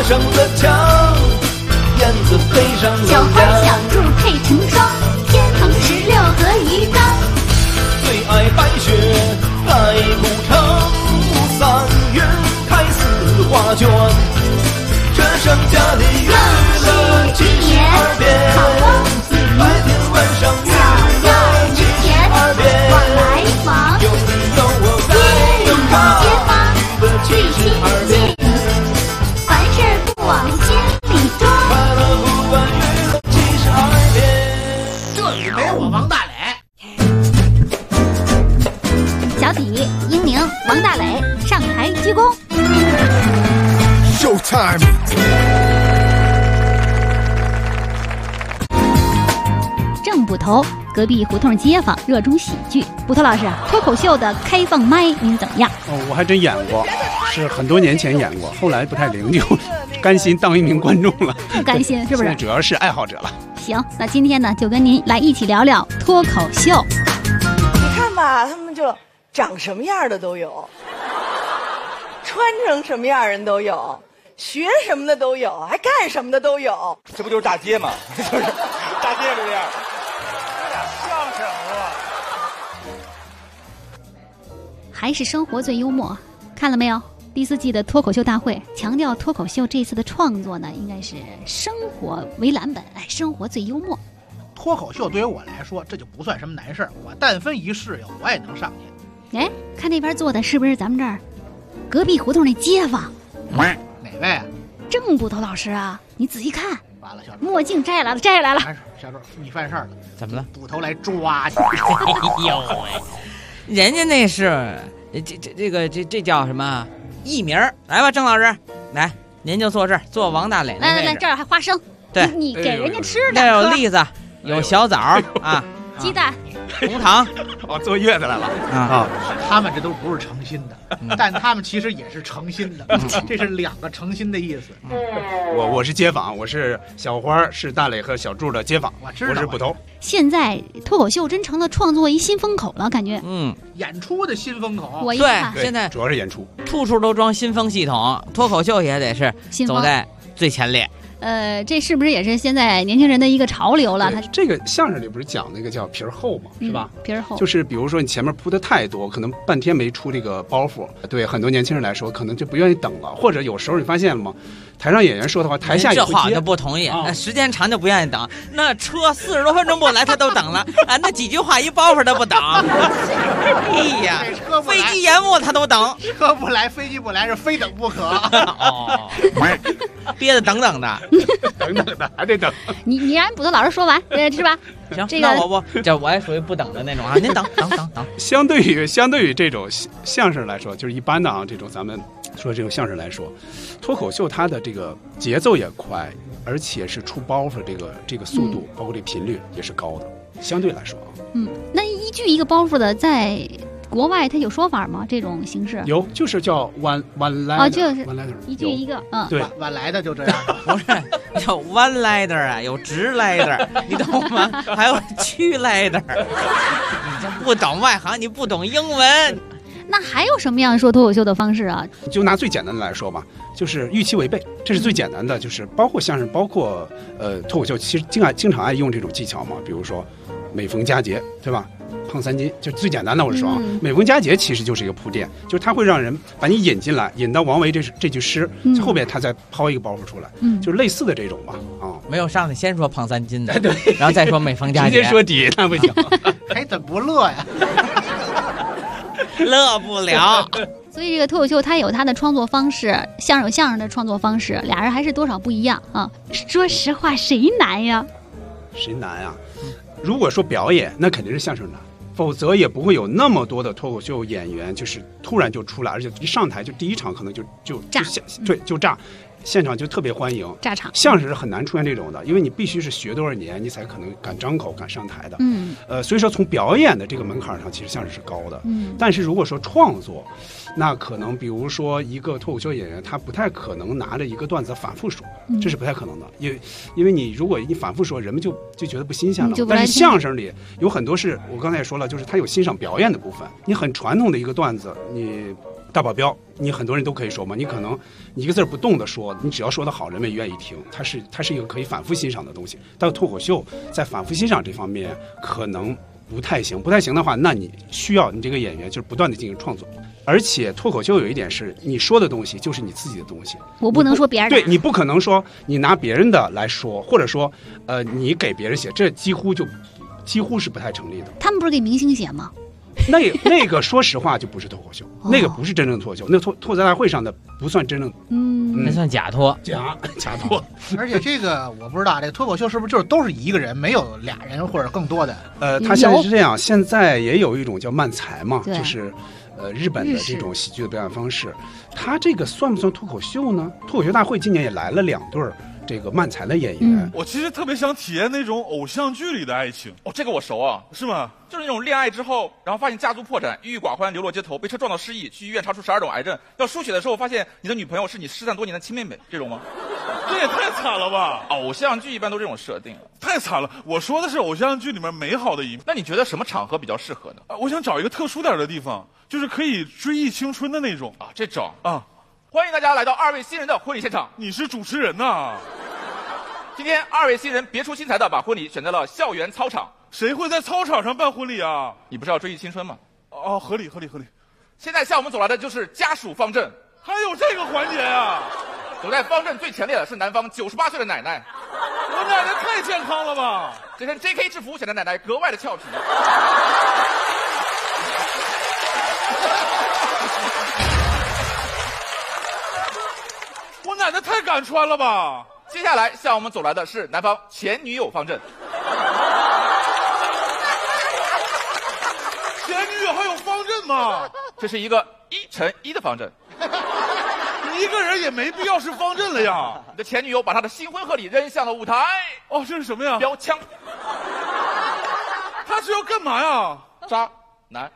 上了墙，燕子飞上了小花小兔配成双，天蓬16和鱼缸。 最爱白雪盖古城，3月开4画卷，这剩下的月了72遍，白天晚上月了72遍。 我来访， 有你有我在有他，月的72遍。 凡事不往心里装， 快乐不管月了72遍。 这里没我王大磊。 小体、英宁、王大磊上台鞠躬。 Showtime！ 正捕头，隔壁胡同街坊热衷喜剧。捕头老师，脱口秀的开放麦您怎么样？ 我还真演过，是很多年前演过，后来不太灵，就甘心当一名观众了。 不甘心是不是？ 主要是爱好者了。 行，那今天呢，就跟您来一起聊聊脱口秀。 你看吧，他们就长什么样的都有，穿成什么样人都有，学什么的都有，还干什么的都有。 这不就是大街吗？就是大街这样，有点相声了。 还是生活最幽默，看了没有？第4季的脱口秀大会强调脱口秀这次的创作呢，应该是生活为蓝本，生活最幽默。 脱口秀对于我来说，这就不算什么难事儿，我但分一试有，我也能上去。 哎，看那边坐的是不是咱们这儿隔壁胡同那街坊？ 哪位啊？ 郑捕头老师啊，你仔细看。 完了，小周， 墨镜摘下来了，摘下来了。 小周，你犯事儿了。 怎么了？ 捕头来抓你。 哎呦喂，人家那是这叫什么艺名？来吧，郑老师，来，您就坐这儿，坐王大磊那位置。 来，这儿还花生。 对， 你给人家吃的。 这有栗子，有小枣啊， 鸡蛋， 红糖。 坐月子来了啊！ 他们这都不是诚心的，但他们其实也是诚心的，这是2个诚心的意思。 我是街坊，我是小花，是大磊和小柱的街坊，我是捕头。 现在脱口秀真成了创作一新风口了，感觉。 演出的新风口。 我一看， 对，现在主要是演出， 处处都装新风系统，脱口秀也得是走在最前列。 这是不是也是现在年轻人的一个潮流了？它这个相声里不是讲那个叫皮儿厚嘛，是吧？ 皮儿厚就是比如说你前面铺的太多，可能半天没出这个包袱，对很多年轻人来说，可能就不愿意等了。或者有时候你发现了吗？台上演员说的话，台下也会接。 这话就不同意，时间长就不愿意等。那车40多分钟不来，他都等了啊！那几句话一包袱他不等。哎呀，飞机延误他都等。 车不来，飞机不来，是非等不可。 哦，憋得等等的。 等等的还得等， 你让捕头老师说完，是吧？ 行， 这个那我也属于不等的那种啊。您等。 相对于这种相声来说，就是一般的啊，这种咱们说这种相声来说，脱口秀它的这个节奏也快，而且是出包袱这个速度，包括这频率也是高的，相对来说啊。 那一句一个包袱的在国外它有说法吗？这种形式有，就是叫 one liner， 就是 one liner， 一句一个， 对， 晚来的就这样， 不是有 one ladder 啊，有直 ladder， 你懂吗？还有曲 ladder， 你这不懂外行，你不懂英文。 那还有什么样说脱口秀的方式啊？ 就拿最简单的来说吧，就是预期违背，这是最简单的，就是包括相声，包括脱口秀，其实经常爱用这种技巧嘛，比如说每逢佳节，对吧？胖3斤，就最简单的我是说啊，每逢佳节其实就是一个铺垫，就是它会让人把你引进来，引到王维这句诗，后边他再抛一个包袱出来，就是类似的这种吧啊。 没有上来先说胖3斤的，对，然后再说每逢佳节， 直接说底那不行， 还怎么不乐呀？ 乐不了。 所以这个脱口秀它有它的创作方式，相声有相声的创作方式，俩人还是多少不一样啊。说实话，谁难呀？ 谁难呀？如果说表演，那肯定是相声难，否则也不会有那么多的脱口秀演员，就是突然就出来，而且一上台就第一场可能就炸， 对，就炸。现场就特别欢迎， 炸场。 相声是很难出现这种的，因为你必须是学多少年，你才可能敢张口、敢上台的。所以说从表演的这个门槛上，其实相声是高的。但是如果说创作，那可能比如说一个脱口秀演员，他不太可能拿着一个段子反复说，这是不太可能的。因为你如果你反复说，人们就觉得不新鲜了。但是相声里有很多是我刚才也说了，就是他有欣赏表演的部分。你很传统的一个段子，你大保镖，你很多人都可以说嘛，你可能你一个字不动的说，你只要说得好，人们愿意听，它是一个可以反复欣赏的东西。但脱口秀在反复欣赏这方面可能不太行的话，那你需要你这个演员就是不断的进行创作。而且脱口秀有一点是，你说的东西就是你自己的东西， 我不能说别人的。 对，你不可能说你拿别人的来说，或者说你给别人写，这几乎是不太成立的。 他们不是给明星写吗？ 那个说实话就不是脱口秀，那个不是真正的脱口秀，那脱口大会上的不算真正， 那算假脱， 假脱。 而且这个我不知道，这个脱口秀是不是就是都是一个人，没有俩人或者更多的？ 他现在是这样，现在也有一种叫漫才嘛， 对就是日本的这种喜剧的表演方式，他这个算不算脱口秀呢？脱口秀大会今年也来了2对这个漫才的演员。 我其实特别想体验那种偶像剧里的爱情。 哦，这个我熟啊， 是吗？ 就是那种恋爱之后，然后发现家族破产，郁郁寡欢，流落街头，被车撞到失忆，去医院查出12种癌症，要输血的时候发现你的女朋友是你失散多年的亲妹妹，这种吗？ 这也太惨了吧！ 偶像剧一般都这种设定， 太惨了。我说的是偶像剧里面美好的一面。 那你觉得什么场合比较适合呢？ 我想找一个特殊点的地方，就是可以追忆青春的那种啊，这种啊。 欢迎大家来到2位新人的婚礼现场。 你是主持人呐？ 今天2位新人别出心裁的把婚礼选在了校园操场。 谁会在操场上办婚礼啊？ 你不是要追忆青春吗？ 哦，合理。 现在向我们走来的就是家属方阵， 还有这个环节啊！ 走在方阵最前列的是男方98岁的奶奶。 我奶奶太健康了吧！ 这身 JK 制服显得奶奶格外的俏皮。 我奶奶太敢穿了吧！ 接下来向我们走来的是男方前女友方阵。 前女友还有方阵吗？ 这是一个1×1的方阵。 一个人也没必要是方阵了呀！ 你的前女友把她的新婚贺礼扔向了舞台。 哦，这是什么呀？ 标枪。 他是要干嘛呀？ 渣男。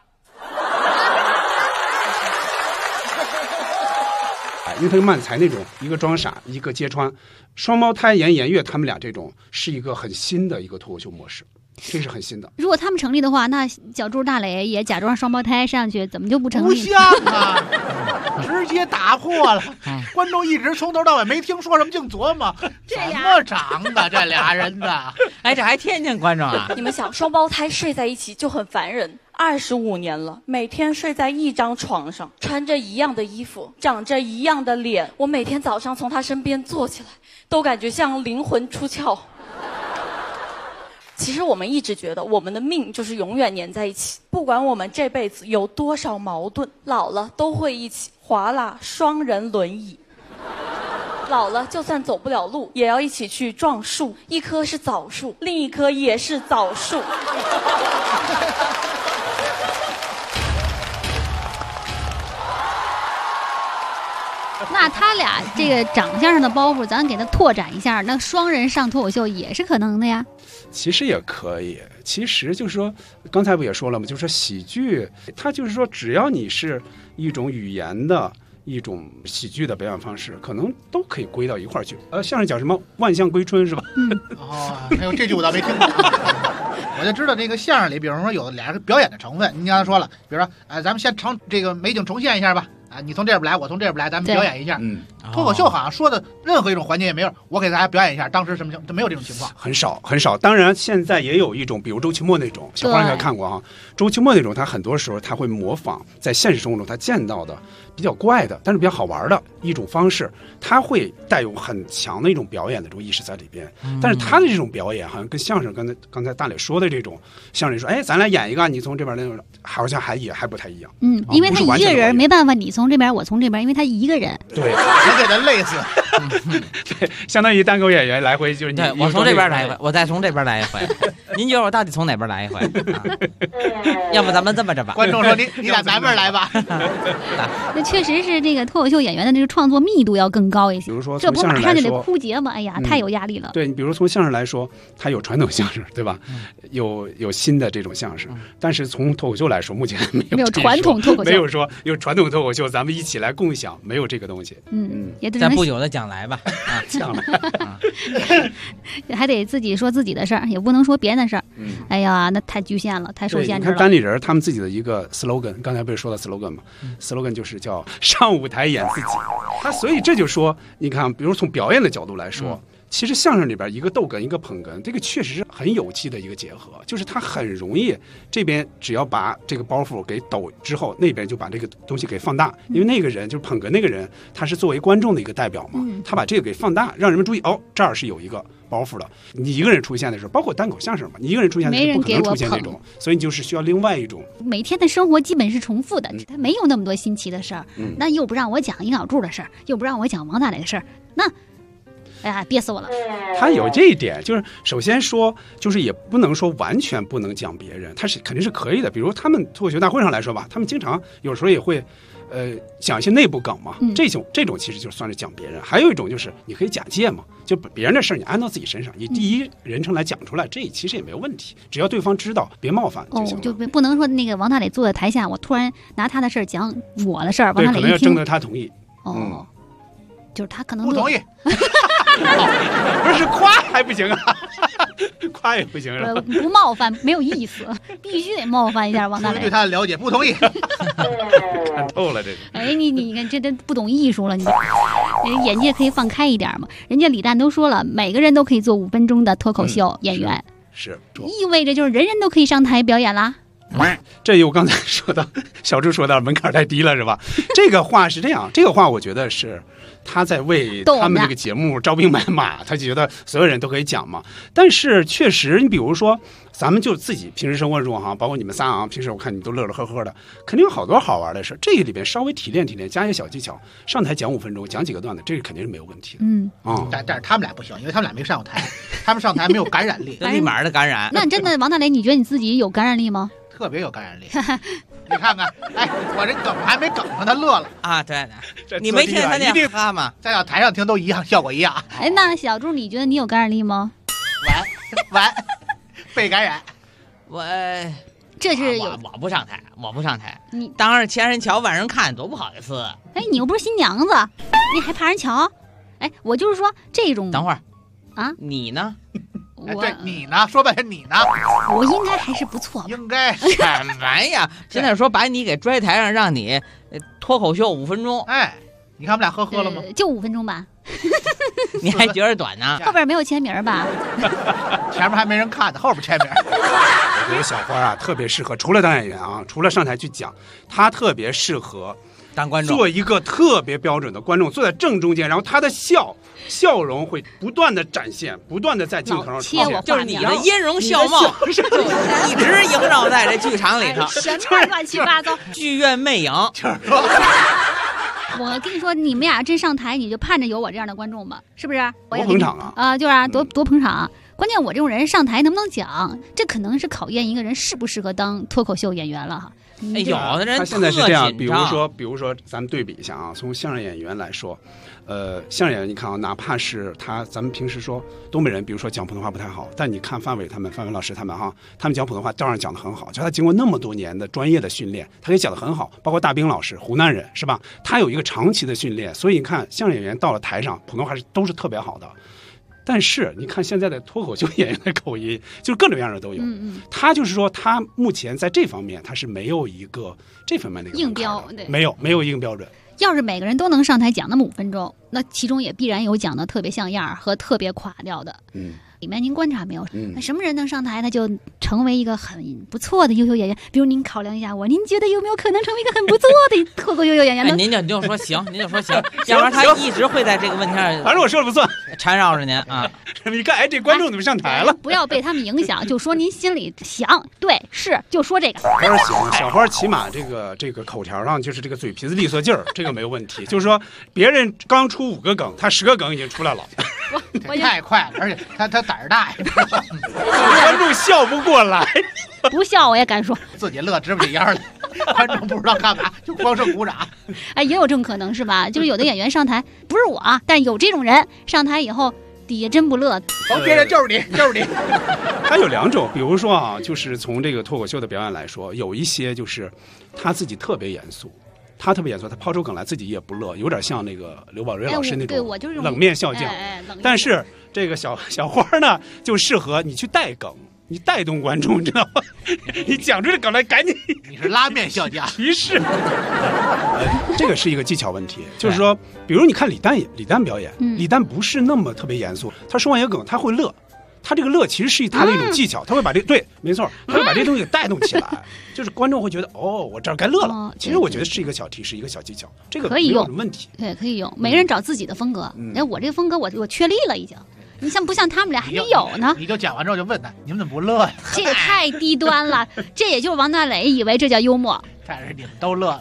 因为他跟漫才那种一个装傻一个揭穿，双胞胎严月他们俩这种是一个很新的一个脱口秀模式，这是很新的。 如果他们成立的话，那小猪大磊也假装双胞胎上去，怎么就不成立？ 不像啊，直接打破了。观众一直从头到尾没听说什么，净琢磨怎么长的这俩人的。 哎，这还天天观众啊！ 你们想，双胞胎睡在一起就很烦人。25年了，每天睡在一张床上，穿着一样的衣服，长着一样的脸。我每天早上从他身边坐起来，都感觉像灵魂出窍。其实我们一直觉得我们的命就是永远粘在一起，不管我们这辈子有多少矛盾，老了都会一起划拉双人轮椅。老了就算走不了路，也要一起去撞树，一棵是枣树，另一棵也是枣树。 那他俩这个长相上的包袱，咱给他拓展一下，那双人上脱口秀也是可能的呀。 其实也可以，其实就是说，刚才不也说了吗？就是说喜剧，它就是说，只要你是一种语言的一种喜剧的表演方式，可能都可以归到一块儿去。相声讲什么万象归春是吧？ 哦，哎呦，这句我倒没听过。我就知道这个相声里，比如说有俩人表演的成分。您刚才说了，比如说，咱们先这个美景重现一下吧。啊，你从这边来，我从这边来，咱们表演一下。脱口秀好像说的任何一种环节也没有，我给大家表演一下，当时什么情况，没有这种情况， 很少。当然，现在也有一种，比如周奇墨那种，小花应该看过哈。周奇墨那种，他很多时候他会模仿在现实生活中他见到的比较怪的，但是比较好玩的一种方式，他会带有很强的一种表演的这种意识在里边。但是他的这种表演，好像跟相声刚才大磊说的这种相声说，哎，咱俩演一个，你从这边那种，好像还不太一样。 因为他一个人没办法，你从这边，我从这边，因为他一个人。 对， 别给他累死。 对，相当于单口演员来回就是你， 我从这边来一回，我再从这边来一回。您觉得我到底从哪边来一回？要不咱们这么着吧？ 观众说你俩南边来吧。 那确实是这个脱口秀演员的这个创作密度要更高一些。 比如说， 这不马上就得枯竭吗？哎呀，太有压力了。 对，你比如说从相声来说，它有传统相声，对吧？有新的这种相声，但是从脱口秀来说，目前没有传统脱口秀， 没有说有传统脱口秀，咱们一起来共享，没有这个东西。 也咱不久的将来吧， 将来还得自己说自己的事儿，也不能说别人的事儿。 哎呀，那太局限了，太受限制了。 你看单立人他们自己的一个 slogan， 刚才不是说到 slogan 吗？slogan 就是叫上舞台演自己。所以这就说，你看，比如从表演的角度来说。其实相声里边一个逗哏一个捧哏，这个确实是很有机的一个结合，就是它很容易，这边只要把这个包袱给抖之后，那边就把这个东西给放大，因为那个人就是捧哏那个人，他是作为观众的一个代表嘛，他把这个给放大，让人们注意哦，这儿是有一个包袱的。你一个人出现的时候，包括单口相声嘛，你一个人出现的时候不可能出现这种，所以你就是需要另外一种。 每天的生活基本是重复的，他没有那么多新奇的事儿，那又不让我讲尹小柱的事儿，又不让我讲王大雷的事儿，那。哎呀，憋死我了！ 他有这一点，就是首先说，就是也不能说完全不能讲别人，他是肯定是可以的。比如他们脱口秀大会上来说吧，他们经常有时候也会，讲一些内部梗嘛。这种其实就算是讲别人。还有一种就是你可以假借嘛，就别人的事儿你安到自己身上，以第一人称来讲出来，这其实也没有问题，只要对方知道，别冒犯就行了。 就不能说那个王大雷坐在台下，我突然拿他的事儿讲我的事儿，王大雷可能要征得他同意。 就是他可能不同意。 不是夸还不行啊，夸也不行是吧？ 不冒犯没有意思，必须得冒犯一下王大雷。 对他的了解不同意。 看透了这个。 哎，你看这不懂艺术了，你眼界可以放开一点嘛。人家李诞都说了，每个人都可以做5分钟的脱口秀演员， 是意味着就是人人都可以上台表演啦。 这又刚才说到小朱说到门槛太低了是吧？这个话是这样，这个话我觉得是他在为他们这个节目招兵买马，他就觉得所有人都可以讲嘛。但是确实，你比如说咱们就自己平时生活中包括你们仨平时我看你们都乐乐呵呵的，肯定有好多好玩的事。这个里边稍微提炼提炼，加一些小技巧，上台讲5分钟，讲几个段子，这个肯定是没有问题的。 但是他们俩不行，因为他们俩没上过台，他们上台没有感染力， 立马的感染。 那真的王大雷，你觉得你自己有感染力吗？ 特别有感染力。你看看，哎，我这梗还没梗上，他乐了啊！对，你没听他那哈吗？ 再到台上听都一样，效果一样。 哎，那小朱，你觉得你有感染力吗？ 完，被感染。 这是我不上台，我不上台。你当着前人瞧，晚上看多不好意思。 哎，你又不是新娘子，你还怕人瞧？哎，我就是说这种。 等会儿啊， 你呢？ 对你呢？说半天你呢？ 我应该还是不错。 应该什么呀？现在说把你给拽台上，让你脱口秀5分钟。 哎，你看我们俩呵呵了吗？ 就5分钟吧。 你还觉得短呢？ 后边没有签名吧？ 前面还没人看呢，后边签名。 我觉得小花特别适合，除了当演员除了上台去讲，他特别适合当观众， 做一个特别标准的观众，坐在正中间，然后他的笑容会不断的展现，不断的在镜头上出现， 就是你的音容笑貌一直萦绕在这剧场里头， 什么乱七八糟， 剧院魅影。 我跟你说，你们俩真上台，你就盼着有我这样的观众吧，是不是？ 多捧场啊！ 就是多捧场。关键我这种人上台能不能讲，这可能是考验一个人适不适合当脱口秀演员了哈。 有的人他现在是这样，比如说咱们对比一下从相声演员来说，相声演员你看哪怕是咱们平时说东北人，比如说讲普通话不太好，但你看范伟老师他们他们讲普通话照样讲得很好，就他经过那么多年的专业的训练，他可以讲得很好。包括大兵老师，湖南人是吧？他有一个长期的训练，所以你看相声演员到了台上，普通话都是特别好的。但是你看现在的脱口秀演员的口音，就是各种各样的都有。他就是说，他目前在这方面他是没有一个这方面的硬标， 没有硬标准。 要是每个人都能上台讲那么5分钟，那其中也必然有讲的特别像样和特别垮掉的。里面您观察没有？那什么人能上台，他就成为一个很不错的优秀演员。比如您考量一下您觉得有没有可能成为一个很不错的脱口秀演员呢？ 您就说行，要不然他一直会在这个问题上， 反正我说了不算， 缠绕着您啊。 你看，这观众怎么上台了？ 不要被他们影响，就说您心里想，对，是就说这个。 小花起码这个口条上就是这个嘴皮子利索劲儿，这个没有问题。就是说，别人刚出5个梗，他10个梗已经出来了。 太快了，而且他胆儿大呀， 观众笑不过来， 不笑我也敢说， 自己乐直不起腰来，观众不知道干嘛，就光是鼓掌。 哎，也有这种可能是吧？就是有的演员上台，不是我但是有这种人上台以后底下真不乐， 别人就是你。 他有2种，比如说就是从这个脱口秀的表演来说，有一些就是他自己特别严肃。他抛出梗来自己也不乐，有点像那个刘宝瑞老师那种冷面笑匠。但是这个小花呢，就适合你去带梗， 你带动观众，知道吗？你讲出这梗来，赶紧， 你是拉面笑匠， 提示。这个是一个技巧问题，就是说，比如你看李诞表演，李诞不是那么特别严肃，他说完一个梗，他会乐。他这个乐其实是他的一种技巧，他会把对，没错，他会把这东西给带动起来，就是观众会觉得哦，我这儿该乐了。其实我觉得是一个小提示，一个小技巧，这个可以用， 问题。 对，可以用。每个人找自己的风格，我这个风格我确立了已经。你像不像他们俩还没有呢？ 你就讲完之后就问他，你们怎么不乐呀？ 这也太低端了，这也就是王大雷以为这叫幽默。 但是你们都乐了。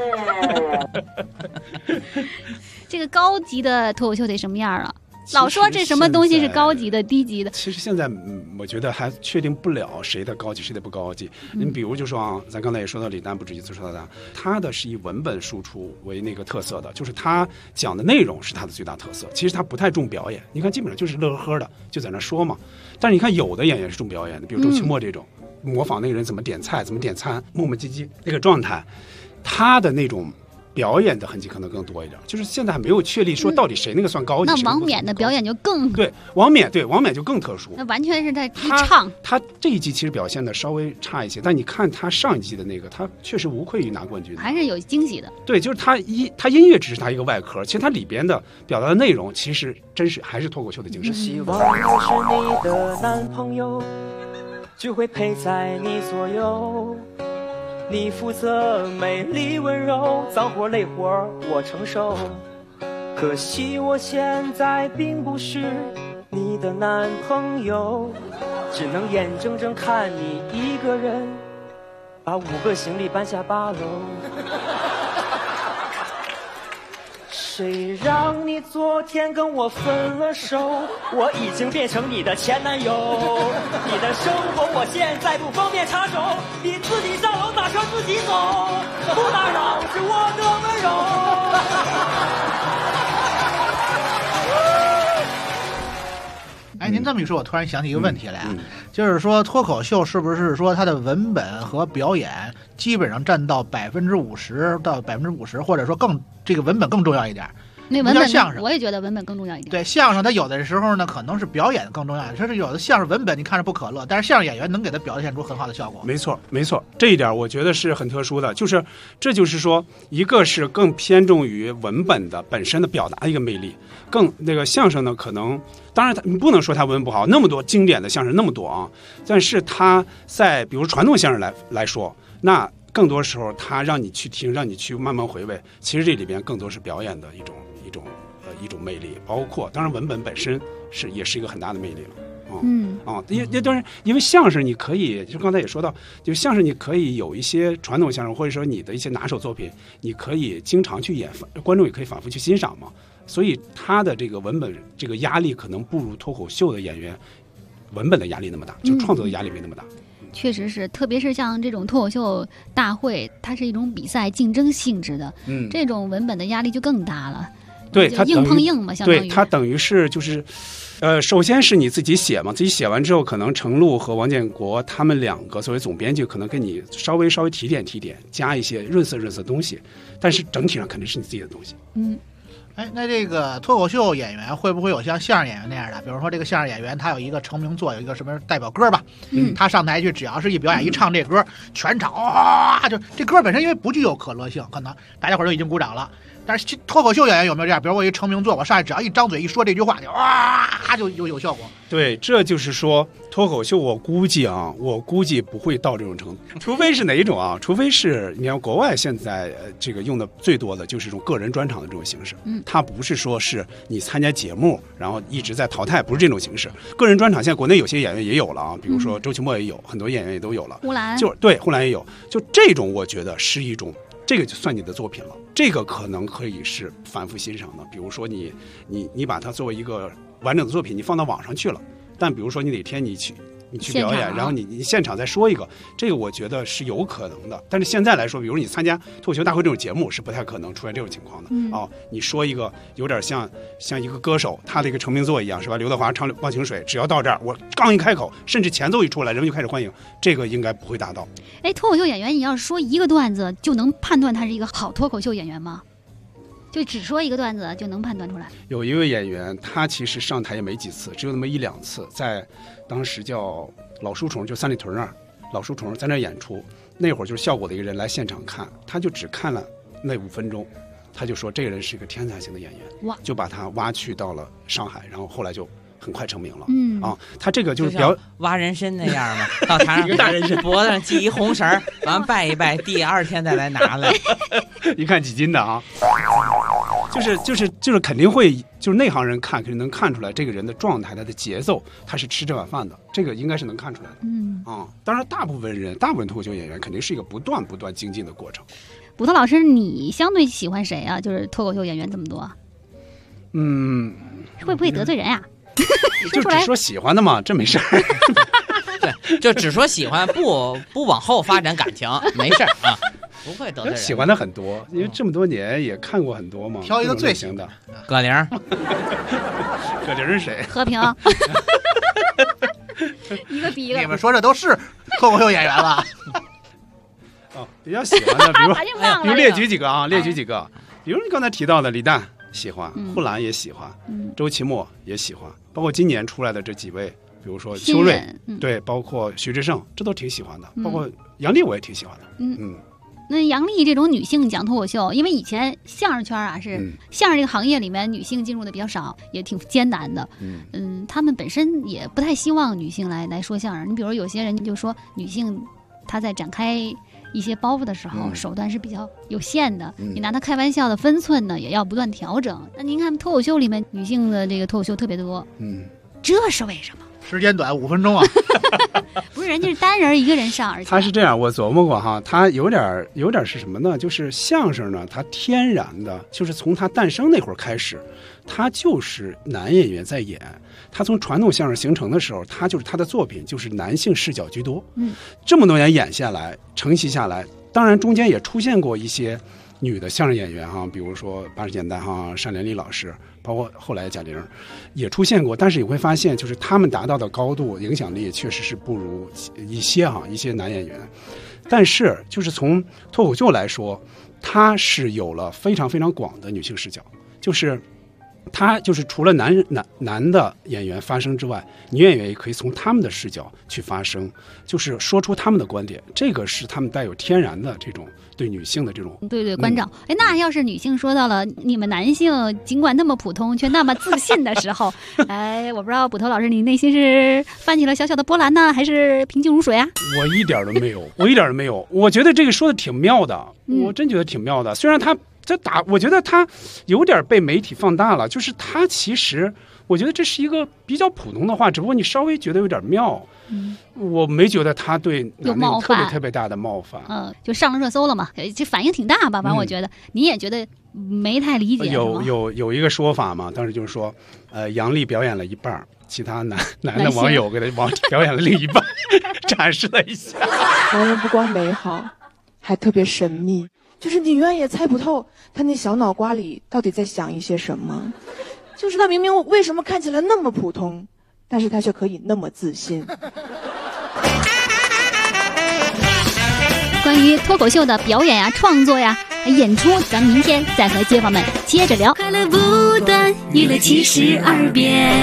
这个高级的脱口秀得什么样啊？老说这什么东西是高级的、低级的。 其实现在我觉得还确定不了谁的高级，谁的不高级。你比如就说啊，咱刚才也说到李诞，不止一次说到他的是以文本输出为那个特色的，就是他讲的内容是他的最大特色。其实他不太重表演，你看基本上就是乐呵呵的就在那说嘛。但是你看有的演员是重表演的，比如周奇墨这种，模仿那个人怎么点菜、怎么点餐，磨磨唧唧那个状态，他的那种表演的痕迹可能更多一点，就是现在还没有确立说到底谁那个算高级。 那王冕的表演就更对，王冕就更特殊， 那完全是在唱。 他这一季其实表现的稍微差一些，但你看他上一季的那个，他确实无愧于拿冠军， 还是有惊喜的。 对，就是他音乐只是他一个外壳，其实他里边的表达的内容其实真是还是脱口秀的精神。 希望我是你的男朋友，就会陪在你左右。你负责美丽温柔，脏活累活我承受。可惜我现在并不是你的男朋友，只能眼睁睁看你一个人把5个行李搬下8楼。谁让你昨天跟我分了手，我已经变成你的前男友。你的生活我现在不方便插手，你自己上楼打车自己走，不打扰是我的温柔。哎，您这么一说，我突然想起一个问题来啊，就是说脱口秀是不是说它的文本和表演基本上占到50%到50%，或者说这个文本更重要一点？ 那文本相声， 我也觉得文本更重要一点。 对，相声它有的时候呢，可能是表演更重要。它是有的相声文本你看着不可乐，但是相声演员能给它表现出很好的效果。 没错，没错，这一点我觉得是很特殊的，这就是说，一个是更偏重于文本的本身的表达的一个魅力，那个相声呢，可能当然你不能说它文本不好，那么多经典的相声那么多啊，但是它在比如传统相声来说，那更多时候它让你去听，让你去慢慢回味，其实这里边更多是表演的一种魅力，包括当然文本本身也是一个很大的魅力了。因为相声你可以，就刚才也说到，就相声你可以有一些传统相声，或者说你的一些拿手作品，你可以经常去演，观众也可以反复去欣赏嘛。所以他的这个文本这个压力可能不如脱口秀的演员文本的压力那么大，就创作的压力没那么大。 确实是，特别是像这种脱口秀大会，它是一种比赛竞争性质的，这种文本的压力就更大了。 对，它硬碰硬嘛，相当于对，它等于是就是，首先是你自己写嘛，自己写完之后，可能程璐和王建国他们2个作为总编辑，可能跟你稍微提点，加一些润色东西，但是整体上肯定是你自己的东西。 哎，那这个脱口秀演员会不会有像相声演员那样的？比如说这个相声演员他有一个成名作，有一个什么代表歌吧，他上台去只要是一表演一唱这歌，全场哇，就这歌本身因为不具有可乐性，可能大家伙儿都已经鼓掌了。但是脱口秀演员有没有这样？比如我一成名作，我上来只要一张嘴一说这句话，就哇就有效果。 对，这就是说脱口秀，我估计不会到这种程度，除非是哪一种啊？除非是你看国外现在这个用的最多的就是这种个人专场的这种形式，它不是说是你参加节目然后一直在淘汰，不是这种形式。个人专场现在国内有些演员也有了啊，比如说周奇墨也有，很多演员也都有了， 呼兰对，呼兰也有，就这种我觉得是一种。这个就算你的作品了，这个可能可以是反复欣赏的。比如说你把它作为一个完整的作品，你放到网上去了，但比如说你哪天你去表演，然后你现场再说一个，这个我觉得是有可能的。但是现在来说，比如你参加脱口秀大会这种节目，是不太可能出现这种情况的。你说一个有点像一个歌手他的一个成名作一样，是吧？刘德华唱《忘情水》，只要到这儿，我刚一开口，甚至前奏一出来，人们就开始欢迎，这个应该不会达到。 哎，脱口秀演员，你要是说一个段子就能判断他是一个好脱口秀演员吗？就只说一个段子就能判断出来？有一位演员，他其实上台也没几次，只有那么1-2次，在当时叫老书虫就三里屯那儿，老书虫在那儿演出，那会儿就是效果的一个人来现场看，他就只看了那5分钟，他就说这个人是一个天才型的演员，哇，就把他挖去到了上海，然后后来就很快成名了。他这个就是挖人参那样嘛，到台上一个大人参，脖子上系一红绳，完拜一拜，第2天再来拿来， 一看几斤的啊。就是肯定会，就是内行人看肯定能看出来这个人的状态，他的节奏，他是吃这碗饭的，这个应该是能看出来的。当然大部分脱口秀演员肯定是一个不断精进的过程。 捕头老师，你相对喜欢谁啊？就是脱口秀演员这么多，会不会得罪人啊？ 就只说喜欢的嘛，这没事儿。 对，就只说喜欢，不往后发展感情，没事儿啊。不会得罪人， 喜欢的很多，因为这么多年也看过很多嘛。 挑一个最行的， 葛玲。 葛玲是谁？ 和平。一个比一个。 你们说这都是脱口秀演员吧？ 比较喜欢的，比如列举几个啊，比如你刚才提到的李诞喜欢，呼兰也喜欢，周奇墨也喜欢，包括今年出来的这几位，比如说邱瑞，对，包括徐志胜，这都挺喜欢的，包括杨丽我也挺喜欢的。 那杨丽这种女性讲脱口秀，因为以前相声圈啊相声这个行业里面女性进入的比较少，也挺艰难的。他们本身也不太希望女性来说相声。你比如有些人就说女性她在展开一些包袱的时候，手段是比较有限的，你拿她开玩笑的分寸呢也要不断调整。那您看脱口秀里面女性的这个脱口秀特别多，这是为什么？ 时间短，5分钟啊。 不是，人家是单人一个人上，而且他是这样，我琢磨过哈，他有点是什么呢？就是相声呢，它天然的，就是从它诞生那会儿开始，它就是男演员在演。他从传统相声形成的时候，他的作品就是男性视角居多。这么多年演下来，承袭下来，当然中间也出现过一些女的相声演员哈，比如说80年代哈单连丽老师，包括后来贾玲也出现过，但是你会发现，就是他们达到的高度、影响力确实是不如一些男演员。但是就是从脱口秀来说，它是有了非常非常广的女性视角，就是他就是除了男的演员发声之外，女演员也可以从他们的视角去发声，就是说出他们的观点，这个是他们带有天然的这种对女性的这种对关照。那要是女性说到了你们男性尽管那么普通却那么自信的时候，我不知道捕头老师你内心是泛起了小小的波澜呢，还是平静如水啊？ 我一点都没有，我觉得这个说的挺妙的，我真觉得挺妙的。虽然我觉得他有点被媒体放大了，就是他其实我觉得这是一个比较普通的话，只不过你稍微觉得有点妙。我没觉得他对男的有特别大的冒犯。 就上了热搜了嘛，这反应挺大吧？反正我觉得你也觉得没太理解。 有一个说法嘛，当时就是说，杨丽表演了一半，其他男的网友给他表演了另一半，展示了一下。 男人不光美好，还特别神秘。就是你永远也猜不透他那小脑瓜里到底在想一些什么，就是他明明为什么看起来那么普通，但是他却可以那么自信。 关于脱口秀的表演呀、创作呀、演出，咱们明天再和街坊们接着聊。快乐不断，娱乐72变。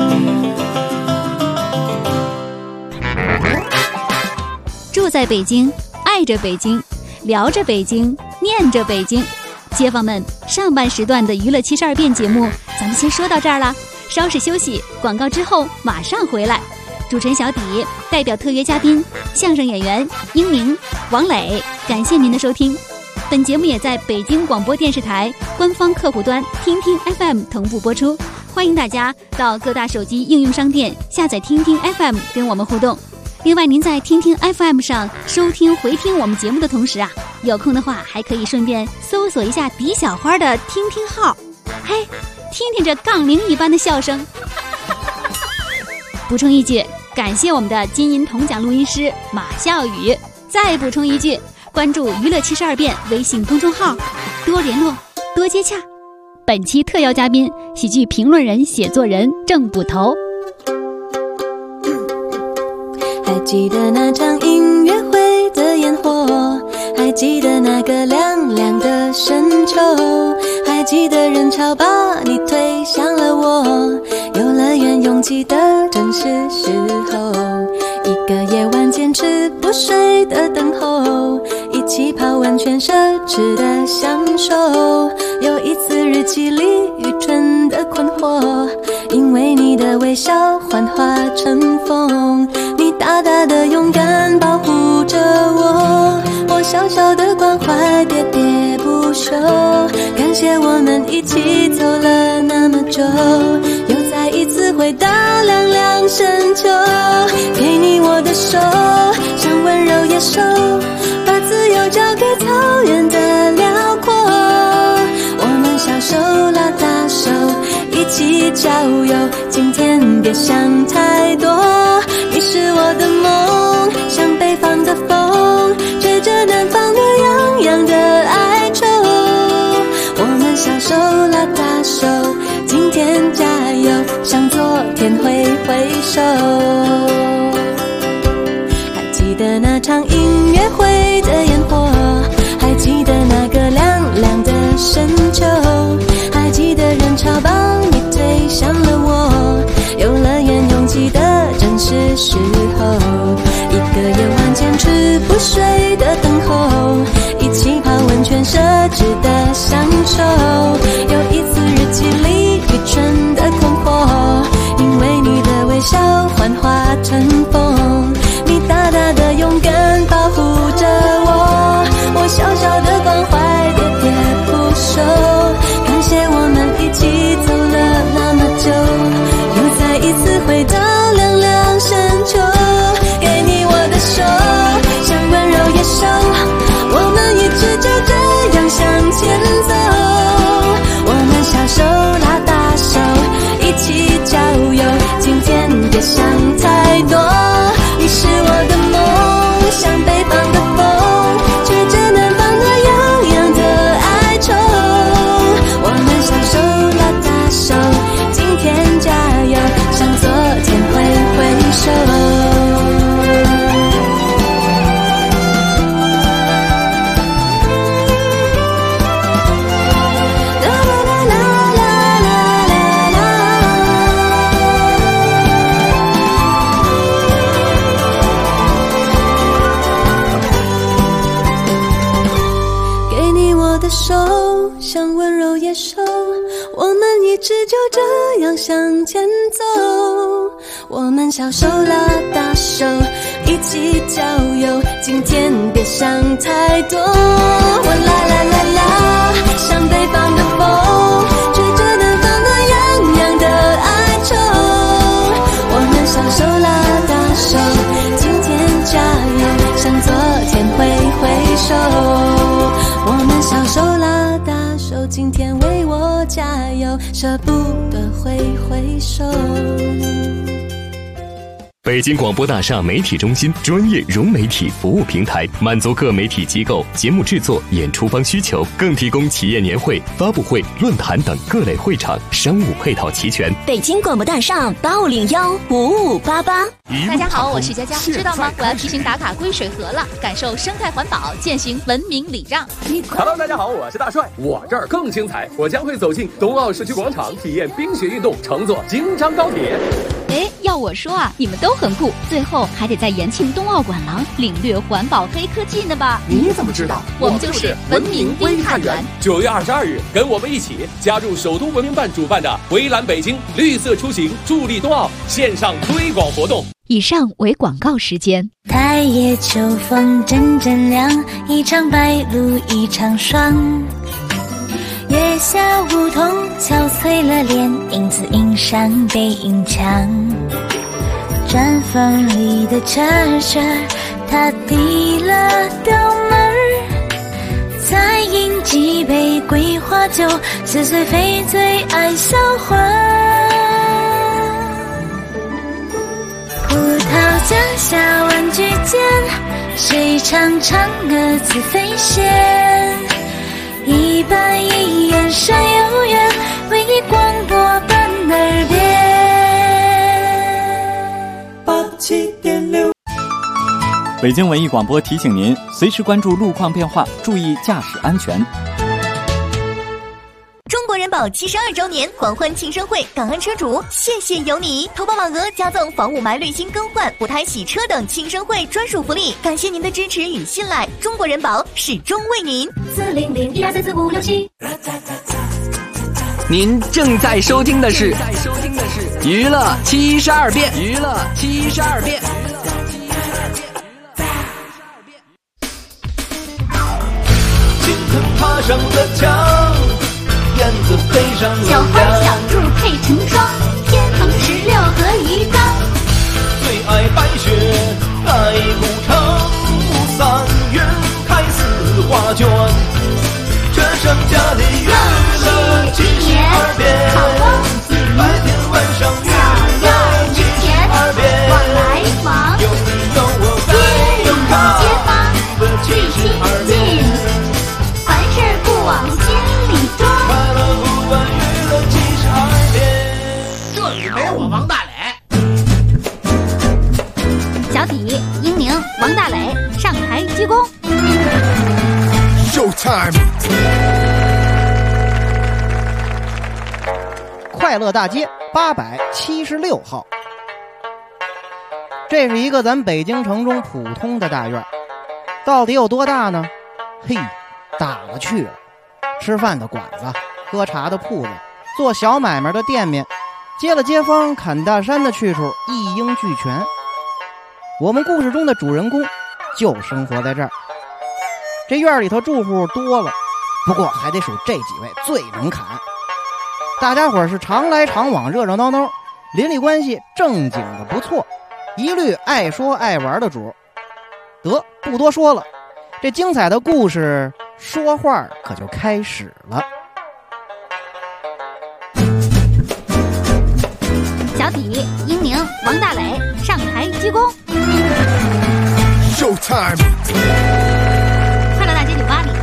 住在北京，爱着北京，聊着北京，念着北京。街坊们，上半时段的娱乐72变节目咱们先说到这儿了，稍事休息，广告之后马上回来。主持人小底代表特约嘉宾相声演员英明、王磊，感谢您的收听。本节目也在北京广播电视台官方客户端听听 FM 同步播出，欢迎大家到各大手机应用商店下载听听 FM 跟我们互动。另外，您在听听 FM 上收听回听我们节目的同时啊，有空的话还可以顺便搜索一下狄小花的听听号，嘿，听听这杠铃一般的笑声。补充一句，感谢我们的金银铜奖录音师马笑宇。再补充一句，关注娱乐72变微信公众号，多联络，多接洽。本期特邀嘉宾，喜剧评论人、写作人郑捕头。 还记得那场音乐会的烟火，还记得那个凉凉的深秋，还记得人潮把你推向了我，游乐园拥挤的正是时候，一个夜晚坚持不睡的等候，一起泡温泉奢侈的享受，有一次日记里愚蠢的困惑，因为你的微笑幻化成风，你大大的勇敢保护着我，我小小的关怀喋喋不休，感谢我们一起走了那么久，又再一次回到凉凉深秋，给你我的手，像温柔野兽，把自由交给草原的辽阔，我们小手拉大手，一起郊游，今天别想太多，你是我的梦，像北方的风，吹着南方的洋洋的哀愁，我们小手拉大手，今天加油，向昨天挥挥手。还记得那场音乐会的烟火，还记得那个凉凉的深秋，还记得人潮把你推向了我，游乐园拥挤的正是时候，一个夜晚坚持不睡的等候，一起泡温泉奢侈的享受，有一次日记里愚蠢的困惑，因为你的微笑幻化成风，你大大的勇敢保护着我，我小小的关怀喋喋不休，感谢我们一起走了那么久，又再一次回到凉凉深秋，给你我的手，像温柔野兽，我们一直就这样向前走，我们小手拉大手，一起郊游，今天别想太多，你是我的梦，像北方的风，吹着南方的洋洋的哀愁，我们小手拉大手，今天加油，向昨天挥挥手。手像温柔野兽，我们一直就这样向前走，我们小手拉大手，一起郊游，今天别想太多，我啦啦啦啦，像北方的风，吹着南方的洋洋的哀愁，我们小手拉大手，今天加油，向昨天挥挥手，我们小手拉大手，今天为我加油，舍不得挥挥手。 北京广播大厦媒体中心专业融媒体服务平台，满足各媒体机构节目制作、演出方需求，更提供企业年会、发布会、论坛等各类会场，商务配套齐全。 北京广播大厦850-5588。 大家好，我是佳佳，知道吗？我要提醒打卡归水河了，感受生态环保，践行文明礼让。 Hello， 大家好，我是大帅，我这儿更精彩，我将会走进冬奥社区广场，体验冰雪运动，乘坐京张高铁。 哎，要我说啊，你们都很酷，最后还得在延庆冬奥馆廊领略环保黑科技呢吧？ 你怎么知道？ 我们就是文明微探员。 9月22日，跟我们一起加入首都文明办主办的回蓝北京绿色出行助力冬奥线上推广活动。 以上为广告时间。 太夜秋风阵阵凉，一场白露一场霜，月下梧桐憔悴了脸，影子映上背影墙，砖缝里的车车他递了刀门，再饮几杯桂花酒，似水非醉爱销魂，葡萄架下万句间，谁唱嫦娥自飞仙，一板一眼山有缘，为你广播伴耳边。 87.6。北京文艺广播提醒您，随时关注路况变化，注意驾驶安全。 中国人保保72周年狂欢庆生会，感恩车主，谢谢有你！投保网额加赠房雾霾滤芯更换、补胎洗车等庆生会专属福利，感谢您的支持与信赖，中国人保始终为您。40012344567。 您正在收听的是娱乐72变，娱乐72变。 青藤爬上了墙，燕子飞上了小花小兔配成双，天蓬16和鱼缸。 最爱白雪盖古城，3月开4画卷。这剩下的娱乐72变，白天晚上娱乐72变。 往来忙， 有你有我在有他， 街坊最亲近，凡事不往心里装。 快乐不完娱乐72变。 这里没我王大磊。 小体、英宁、王大磊上台鞠躬。 Showtime。 快乐大街876号，这是一个咱北京城中普通的大院，到底有多大呢？嘿，大了去了。吃饭的馆子，喝茶的铺子，做小买卖的店面，接了街坊砍大山的去处一应俱全。我们故事中的主人公就生活在这儿。这院里头住户多了，不过还得数这几位最能砍。大家伙是常来常往，热热闹闹，邻里关系正经的不错，一律爱说爱玩的主。得，不多说了，这精彩的故事说话可就开始了。 小体、英宁、王大磊上台鞠躬。 Showtime。 快乐大街酒吧里，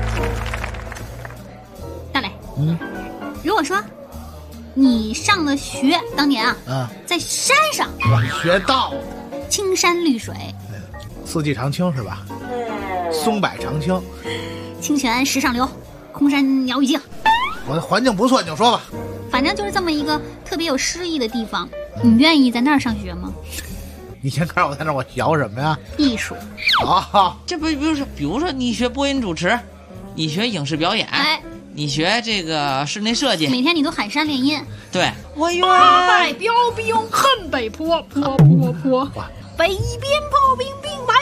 大磊，如果说你上了学，当年在山上， 学道， 青山绿水， 四季常青是吧？松柏常青， 清泉石上流，空山鸟语静。 我的环境不错，你就说吧。 反正就是这么一个特别有诗意的地方，你愿意在那儿上学吗？ 你先告诉我在那儿我学什么呀？ 艺术。 这不是，比如说你学播音主持，你学影视表演，你学这个室内设计， 每天你都喊山练音。 对， 我愿代标兵恨北坡，坡，北边炮兵并排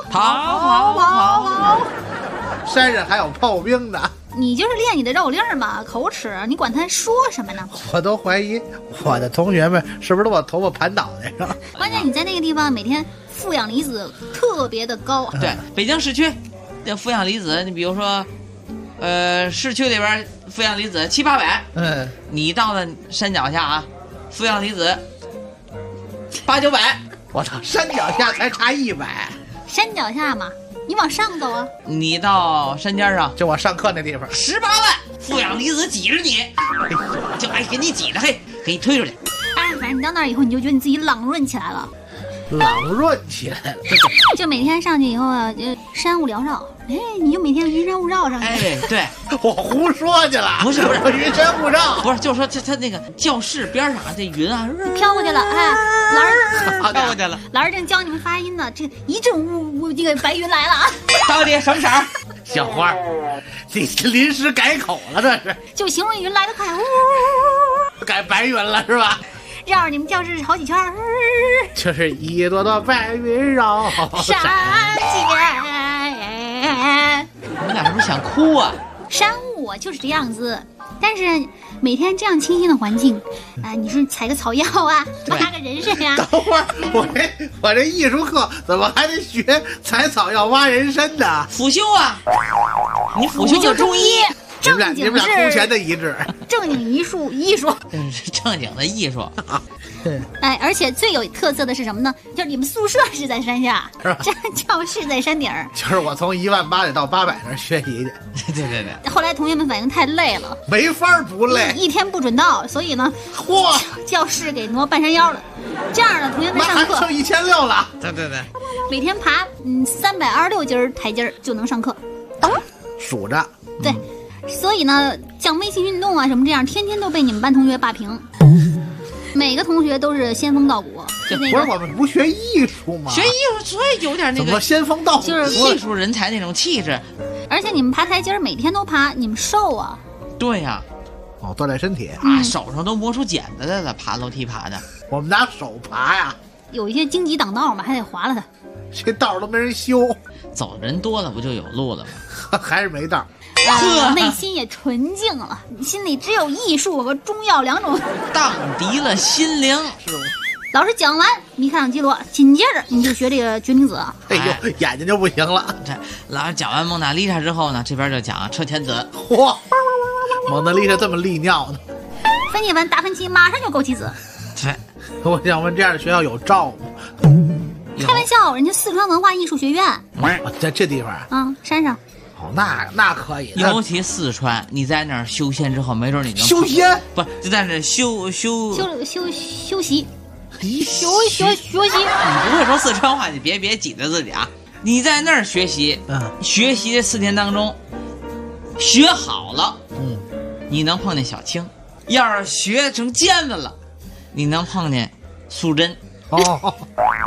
跑。 山上还有炮兵呢。 你就是练你的肉粒儿嘛，口齿，你管他说什么呢？ 我都怀疑我的同学们是不是都把头发盘脑袋上。 关键你在那个地方每天负氧离子特别的高。 对，北京市区的负氧离子，你比如说，市区里边负氧离子700-800，你到了山脚下啊，负氧离子800-900。 我操，山脚下才差100。 山脚下嘛。你往上走啊！ 你到山尖上， 就我上课那地方 ，18万负氧离子挤着你，就给你挤着，给你推出去。 反正你到那儿以后，你就觉得你自己朗润起来了。 朗润起来了， 就每天上去以后啊，就山雾缭绕，你就每天云山雾绕上去。 对， 我胡说去了， 不是云山雾绕， 不是，就是说他那个教室边上这云啊飘过去了，蓝儿飘过去了， 蓝儿正教你们发音呢，这一阵雾，这个白云来了啊！ 到底什么色儿？ 小花，你临时改口了，这是就形容云来得快， 改白云了是吧？ 绕着你们教室好几圈， 就是一朵朵白云绕山间。 你们俩是不是想哭啊？ 山雾就是这样子，但是每天这样清新的环境，你说采个草药啊，挖个人参呀。 等会儿，我这艺术课怎么还得学采草药挖人参呢？ 辅修啊，你辅修就中医。 你们俩空前的一致， 正经艺术， 是正经的艺术。 而且最有特色的是什么呢？就是你们宿舍是在山下，教室在山顶。 就是我从18000到800那儿学习去。对。 后来同学们反映太累了， 没法不累， 一天不准到，所以呢，教室给挪半山腰了。这样的同学们上课就1600了。 对。 每天爬326阶台阶就能上课， 数着。 对。 所以呢，像微信运动啊什么这样，天天都被你们班同学霸屏。每个同学都是先锋稻谷。 不是我们不学艺术吗？ 学艺术所以有点那个怎么先锋稻谷， 就是艺术人才那种气质。 而且你们爬台阶每天都爬，你们瘦啊。 对呀。 哦，锻炼身体啊，手上都磨出茧子来了，爬楼梯爬的。 我们拿手爬呀。 有一些荆棘挡道嘛，还得划了它。 这道都没人修， 走人多了不就有路了吗？ 还是没道。 内心也纯净了，你心里只有艺术和中药两种， 荡涤了心灵。 老师讲完，你看记录，紧接着你就学这个决明子。 哎呦，眼睛就不行了。 这老师讲完蒙娜丽莎之后呢，这边就讲车前子。 嚯，蒙娜丽莎这么利尿呢？ 分解完达芬奇马上就枸杞子。 对， 我想问，这样的学校有照吗？ 开玩笑，人家四川文化艺术学院在这地方啊，山上。 哦，那可以。 尤其四川，你在那儿修仙之后，没准你能修仙， 不就在那休息。 休息。 你不会说四川话，你别挤着自己啊！你在那儿学习，学习这4天当中，学好了，你能碰见小青；要是学成尖子了，你能碰见素贞。 哦。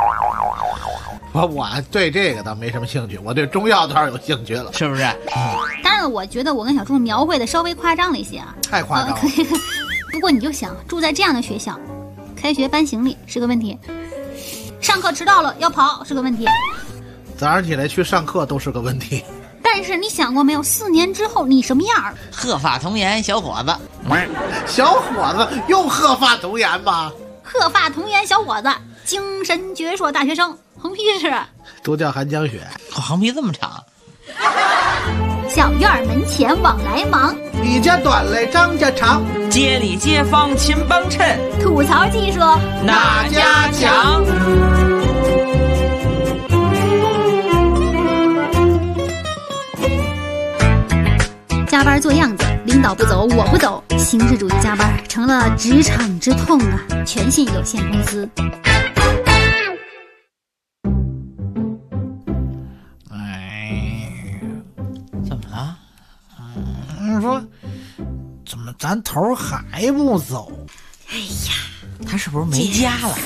我对这个倒没什么兴趣，我对中药倒是有兴趣了， 是不是？ 当然了，我觉得我跟小猪描绘的稍微夸张了一些啊， 太夸张了。 不过你就想住在这样的学校，开学搬行李是个问题，上课迟到了要跑是个问题， 早上起来去上课都是个问题。 但是你想过没有，4年之后你什么样？ 鹤发童颜小伙子， 小伙子用鹤发童颜吗？ 鹤发童颜小伙子，精神矍铄大学生。横批是都叫韩江雪。 横批这么长。 小院门前往来忙， 李家短嘞张家长， 街里街坊勤帮衬， 吐槽技术哪家强？ 加班做样子，领导不走我不走，形式主义加班成了职场之痛啊！全信有限公司。 说怎么咱头还不走？ 哎呀， 他是不是没家了？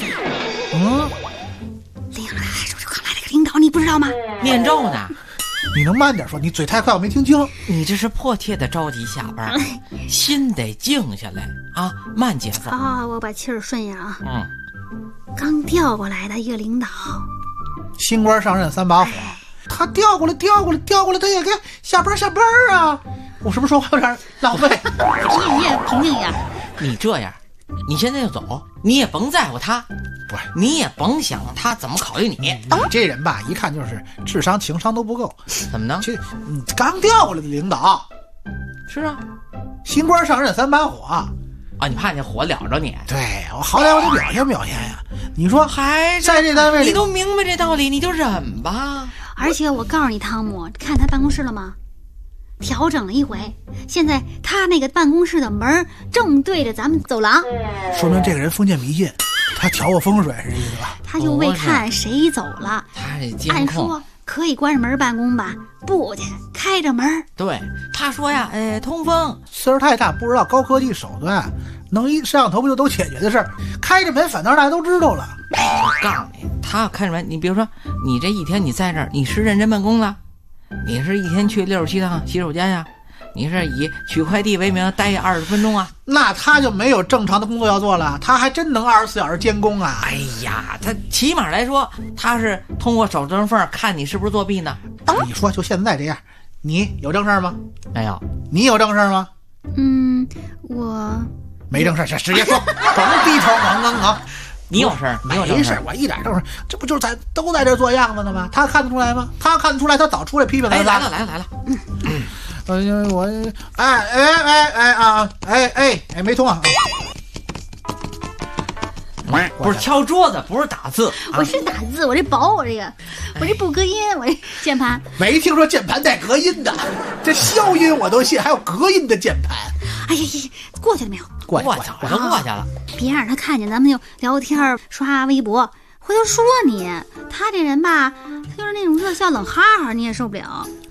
刚来那个领导你不知道吗？ 念咒呢。 你能慢点说，你嘴太快我没听清。 你这是迫切的着急下班，心得静下来啊，慢节奏。 我把气儿顺下啊。刚调过来的一个领导， 新官上任3把火，他调过来，他也该下班啊。我是不是说话有点浪费？ 你也平静一点。 你这样，你现在就走，你也甭在乎他， 不是， 你也甭想他怎么考虑你。 你这人吧，一看就是智商情商都不够。 怎么呢？ 你刚调过来的领导， 是啊， 新官上任3把火啊！ 你怕那火燎着你？ 对，我好歹我得表现呀。你说还在这单位里， 你都明白这道理，你就忍吧。 而且我告诉你，汤姆，看他办公室了吗？调整了一回，现在他那个办公室的门正对着咱们走廊， 说明这个人封建迷信，他调过风水是意思吧？ 他就为看谁走了。 他这监控， 按说可以关着门办公吧？不去，开着门。 对，他说呀，通风。 岁数太大，不知道高科技手段，能一摄像头不就都解决的事儿？开着门反倒大家都知道了。 我告诉你，他要开着门，你比如说，你这一天你在这儿，你是认真办公了？你是一天去67趟洗手间呀？你是以取快递为名待20分钟啊？ 那他就没有正常的工作要做了，他还真能24小时监工啊！ 哎呀，他起码来说，他是通过手指缝看你是不是作弊呢？ 你说就现在这样，你有正事吗？ 没有。 你有正事吗？ 我没正事，直接说，甭低头昂。 你有事儿， 没事，我一点正事，这不就是咱都在这做样子呢吗？他看得出来吗？他看得出来，他早出来批评咱。 来了。 我没通啊。 不是敲桌子，不是打字。 我是打字，我这薄，我这不隔音，我这键盘。 没听说键盘带隔音的，这消音我都信，还有隔音的键盘。 哎呀，过去了没有？ 过去了。 别让他看见咱们就聊天刷微博，回头说你。他这人吧，他就是那种热笑冷哈哈，你也受不了。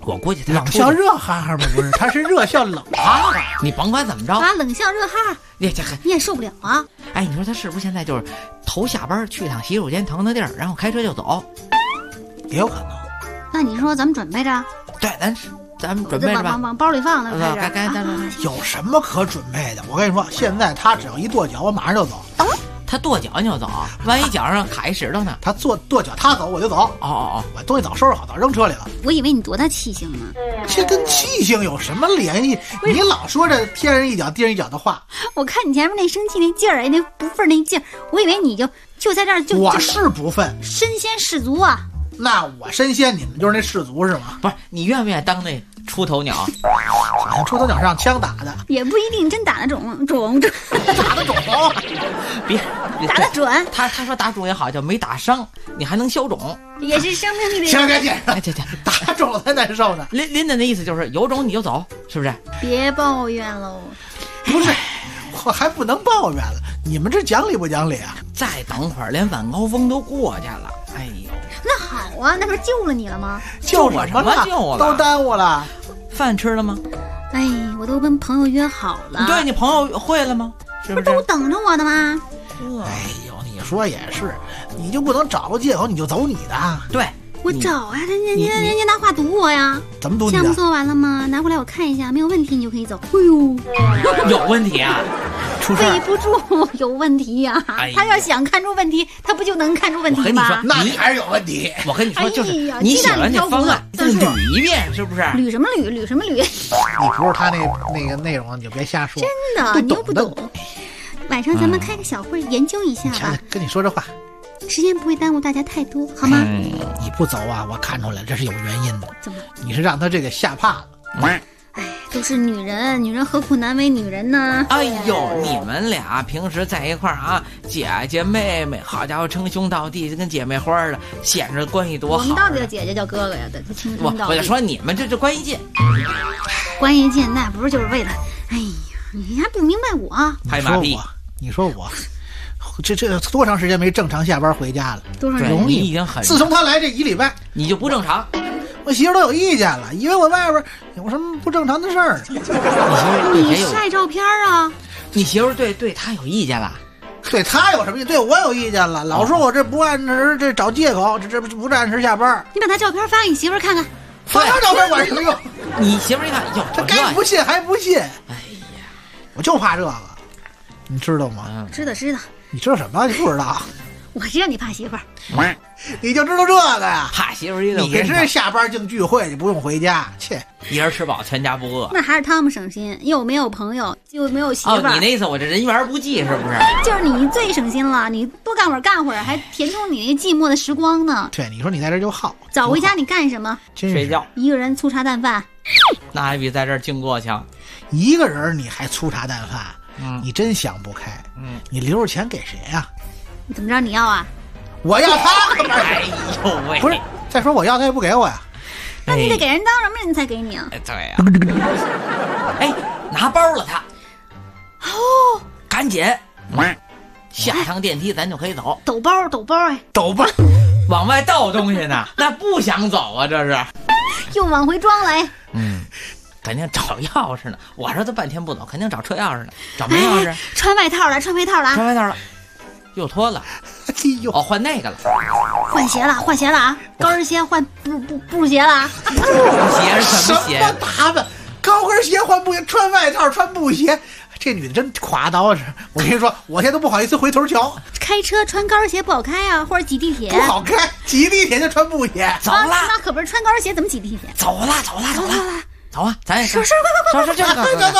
我估计他冷笑热哈哈吗？不是，他是热笑冷哈哈。 你甭管怎么着啊，冷笑热哈哈， 你也受不了啊！ 哎，你说他是不是现在就是头下班去趟洗手间腾的地儿，然后开车就走？ 也有可能。 那你说咱们准备着？ 对，咱们准备着吧， 往包里放了， 该有什么可准备的？我跟你说，现在他只要一跺脚，我马上就走。 他跺脚你就走，万一脚上卡一石头呢？ 他跺脚，他走我就走。 哦， 我东西早收拾好，早扔车里了。 我以为你多大气性呢？ 这跟气性有什么联系？你老说这天人一脚地人一脚的话。 我看你前面那生气那劲儿，那不忿那劲儿，我以为你就在这儿就。 我是不忿， 身先士卒啊！ 那我身先，你们就是那士卒是吗？ 不是，你愿不愿意当那出头鸟？ 好像出头鸟是让枪打的， 也不一定真打得准， 打得准， 别打得准。 他说打肿也好，叫没打伤，你还能消肿， 也是生命力的。 行，打肿了才难受呢。 林的意思就是有种你就走，是不是？ 别抱怨喽。 不是，我还不能抱怨了。你们这讲理不讲理啊？ 再等会儿，连晚高峰都过去了。哎呦， 那好啊，那不是救了你了吗？ 救什么了？ 救了， 都耽误了。 饭吃了吗？ 哎，我都跟朋友约好了。 对，你朋友会了吗？是不是都等着我的吗？ 哎呦，你说也是，你就不能找个借口你就走你的？ 对， 我找呀，人家拿话堵我呀。 怎么堵你的？ 项目做完了吗？拿过来我看一下，没有问题你就可以走。哎呦， 有问题啊！ 背不住，有问题呀！他要想看出问题，他不就能看出问题吗？ 那你还是有问题。 我跟你说，就是你写完这方案，再捋一遍，是不是？ 捋什么捋？捋什么捋？ 你不是他那个内容，你就别瞎说。 真的，你又不懂。晚上咱们开个小会研究一下吧。 跟你说这话， 时间不会耽误大家太多，好吗？ 你不走啊，我看出来这是有原因的。 怎么？ 你是让他这个吓怕了。 哎，都是女人何苦难为女人呢？ 哎呦，你们俩平时在一块儿啊，姐姐妹妹，好家伙，称兄道弟，跟姐妹花的，显着关系多好。 我们到底叫姐姐叫哥哥呀？得称兄道弟。 我就说你们这关系近， 关系近，那不是就是为了？哎呀，你还不明白我？ 拍马屁， 你说我。这多长时间没正常下班回家了？ 多长时间？ 容易已经很。 自从他来这1礼拜， 你就不正常。 我媳妇都有意见了，以为我外边有什么不正常的事儿。 你晒照片啊？ 你媳妇对他有意见了？ 对他有什么意见？对我有意见了，老说我这不按时，这找借口，这不按时下班。 你把他照片发给你媳妇看看。 发照片管什么用？ 你媳妇一看，哟， 他该不信还不信。哎呀，我就怕这个，你知道吗？ 知道。 你知道什么？你不知道？ 我知道你怕媳妇儿， 你就知道这个呀？ 怕媳妇儿一个， 你是下班净聚会，你不用回家，切， 一人吃饱全家不饿。 那还是他们省心，又没有朋友，又没有媳妇儿。 哦，你那意思我这人缘不济是不是？ 就是你最省心了，你多干会儿，还填充你那寂寞的时光呢。 对，你说你在这就好。 早回家你干什么？ 睡觉。 一个人粗茶淡饭， 那还比在这儿经过强。 一个人你还粗茶淡饭，你真想不开。你留着钱给谁呀？ 你怎么着？你要啊？ 我要他！ 哎呦喂！ 不是，再说我要他也不给我呀。 那你得给人当什么人才给你啊？ 对呀。哎，拿包了他。 哦， 赶紧，下趟电梯咱就可以走。 抖包哎， 抖包， 往外倒东西呢，那不想走啊，这是。 又往回装来。 肯定找钥匙呢。我说他半天不走，肯定找车钥匙呢。找没钥匙？ 穿外套了。 又脱了。 哎呦， 换那个了。 换鞋了啊！高跟鞋换布鞋了。 布鞋是什么鞋？ 什么打扮？高跟鞋换布鞋，穿外套穿布鞋。这女的真夸倒是。我跟你说，我现在都不好意思回头瞧。 开车穿高跟鞋不好开啊，或者挤地铁不好开，挤地铁就穿布鞋。 走了， 那可不是穿高跟鞋怎么挤地铁？ 走了。走啊，咱也快， 快， 走，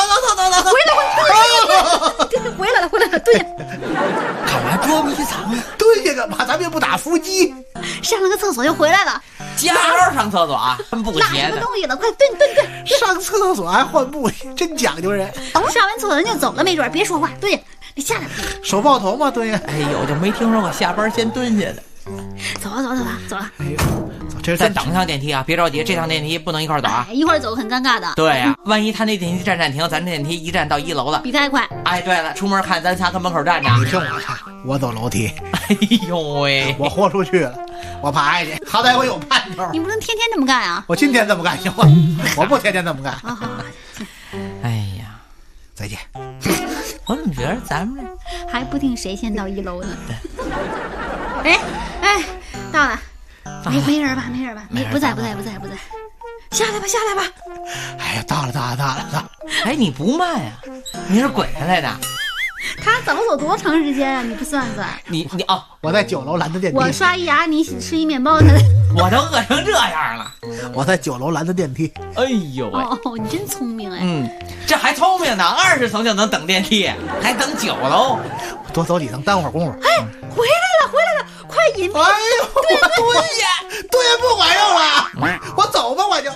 回来了，蹲下。 干嘛捉迷藏？ 蹲下干嘛？咱们也不打伏击。 上了个厕所又回来了。 加班上厕所啊？穿布鞋的。 拿什么东西了？快蹲！ 上厕所还换布鞋，真讲究人。 上完厕所人就走了，没准别说话，蹲下。你下来。 手抱头吗？蹲下。 哎呦，就没听说过下班先蹲下的。 走了。 哎呦，这再等一趟电梯啊！别着急，这趟电梯不能一块走啊！ 一块走很尴尬的。 对呀，万一他那电梯站停，咱这电梯一站到1楼了， 比他还快。 哎，对了，出门看咱仨跟门口站着。 你听我的，我走楼梯。 哎呦喂， 我豁出去了。 我爬下去，好歹我有盼头。 你不能天天这么干啊！ 我今天这么干行吗？我不天天这么干。 好好好。 哎呀， 再见。 我怎么觉得咱们还不定谁先到1楼呢？哎，到了，没人吧？没人吧？不在。下来吧。 哎呀，到了。 哎，你不慢呀？你是滚下来的？ 他走多长时间啊？你不算算？ 你哦， 我在9楼拦的电梯。 我刷一牙，你吃一面包，他我都饿成这样了。 我在9楼拦的电梯。 哎呦喂！ 哦，你真聪明哎。 这还聪明呢，20层就能等电梯，还等9楼。 多走几层，耽误会儿功夫。 哎，回来了，快饮品！ 哎呦，对不管用了，我走吧，我就。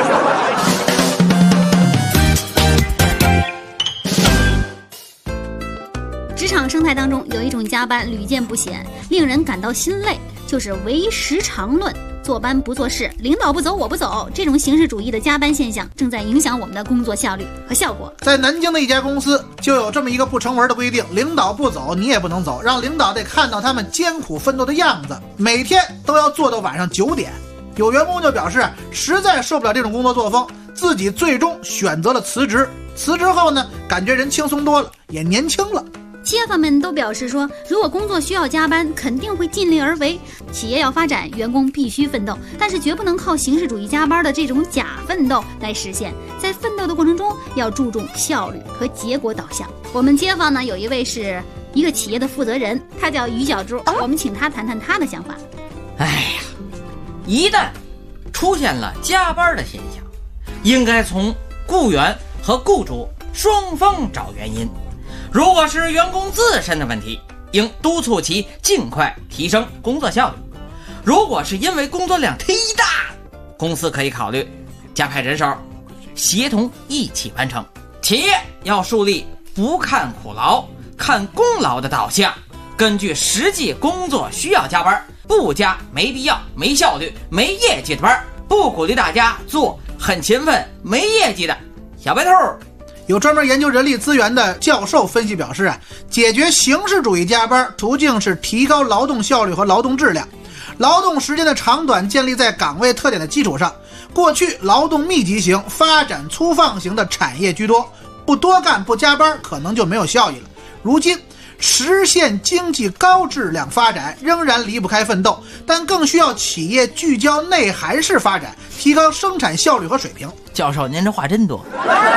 职场生态当中有一种加班屡见不鲜，令人感到心累，就是唯时长论，坐班不做事，领导不走我不走，这种形式主义的加班现象正在影响我们的工作效率和效果。 在南京的一家公司就有这么一个不成文的规定，领导不走你也不能走，让领导得看到他们艰苦奋斗的样子，每天都要做到晚上9点。有员工就表示实在受不了这种工作作风，自己最终选择了辞职。辞职后呢，感觉人轻松多了，也年轻了。 企业方们都表示说，如果工作需要加班，肯定会尽力而为。企业要发展，员工必须奋斗，但是绝不能靠形式主义加班的这种假奋斗来实现。在奋斗的过程中，要注重效率和结果导向。我们街坊呢，有一位是一个企业的负责人，他叫于小珠，我们请他谈谈他的想法。 哎呀，一旦出现了加班的现象，应该从雇员和雇主双方找原因。如果是员工自身的问题，应督促其尽快提升工作效率。如果是因为工作量忒大，公司可以考虑加派人手，协同一起完成。企业要树立不看苦劳看功劳的导向，根据实际工作需要加班，不加没必要没效率没业绩的班，不鼓励大家做很勤奋没业绩的小白兔。 有专门研究人力资源的教授分析表示解决形式主义加班途径是提高劳动效率和劳动质量。劳动时间的长短建立在岗位特点的基础上，过去劳动密集型、发展粗放型的产业居多，不多干不加班可能就没有效益了。如今实现经济高质量发展仍然离不开奋斗，但更需要企业聚焦内涵式发展，提高生产效率和水平。 教授，您这话真多。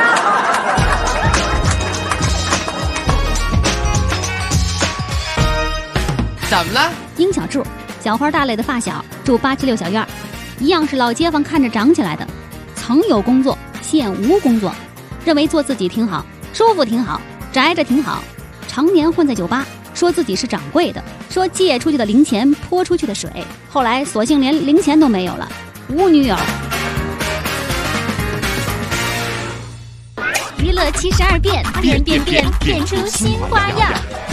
怎么了？ 殷小柱，小花大磊的发小，住876小院，一样是老街坊看着长起来的。曾有工作，现无工作，认为做自己挺好，舒服挺好，宅着挺好。常年混在酒吧，说自己是掌柜的，说借出去的零钱泼出去的水，后来索性连零钱都没有了，无女友。娱乐72变，变出新花样。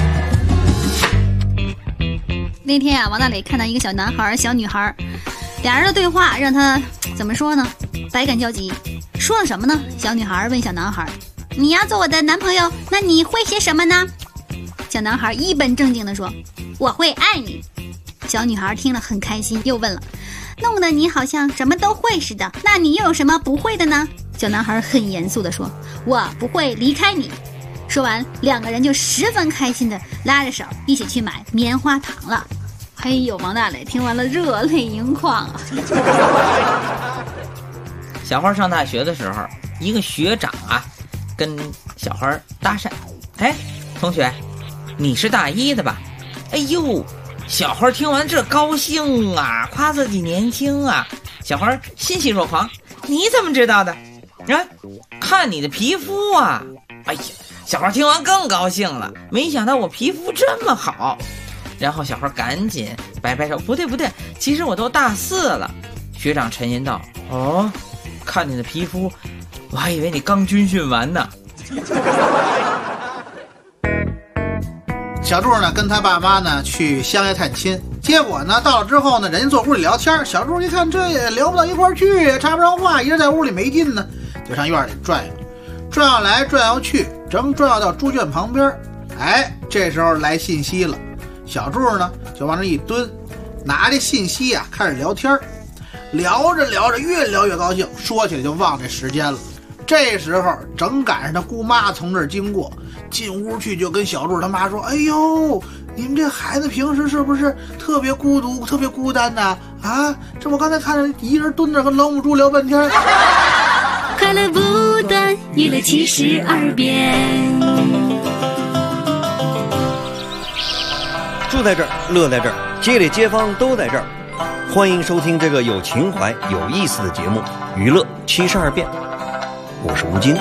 那天啊，王大磊看到一个小男孩、小女孩，俩人的对话让他怎么说呢？百感交集。说了什么呢？小女孩问小男孩：“你要做我的男朋友，那你会些什么呢？”小男孩一本正经地说：“我会爱你。”小女孩听了很开心，又问了：“弄得你好像什么都会似的，那你又有什么不会的呢？”小男孩很严肃地说：“我不会离开你。”说完，两个人就十分开心地拉着手一起去买棉花糖了。哎呦，王大磊听完了热泪盈眶啊！ 小花上大学的时候，一个学长啊跟小花搭讪：“哎，同学，你是大一的吧？”哎呦，小花听完这高兴啊，夸自己年轻啊。小花欣喜若狂：“你怎么知道的？啊，看你的皮肤啊！”哎呀，小花听完更高兴了，没想到我皮肤这么好。然后小花赶紧摆摆手：“不对，其实我都大4了。”学长沉吟道：“哦，看你的皮肤，我还以为你刚军训完呢。” 小柱呢跟他爸妈呢去乡下探亲，结果呢到了之后呢，人家坐屋里聊天，小柱一看这也聊不到一块儿去，插不上话，一人在屋里没劲呢，就上院里转悠，转悠来转悠去，正转悠到猪圈旁边，哎，这时候来信息了。小柱呢就往那一蹲， 拿着信息啊开始聊天，聊着聊着越聊越高兴，说起来就忘这时间了。这时候正赶上他姑妈从这儿经过，进屋去就跟小柱他妈说：“哎呦，你们这孩子平时是不是特别孤独、特别孤单呢？啊，这我刚才看着一人蹲着跟老母猪聊半天。” 快乐不断，娱乐72变。 住在这儿，乐在这儿，街里街坊都在这儿。欢迎收听这个有情怀、有意思的节目《娱乐72变》，我是吴京。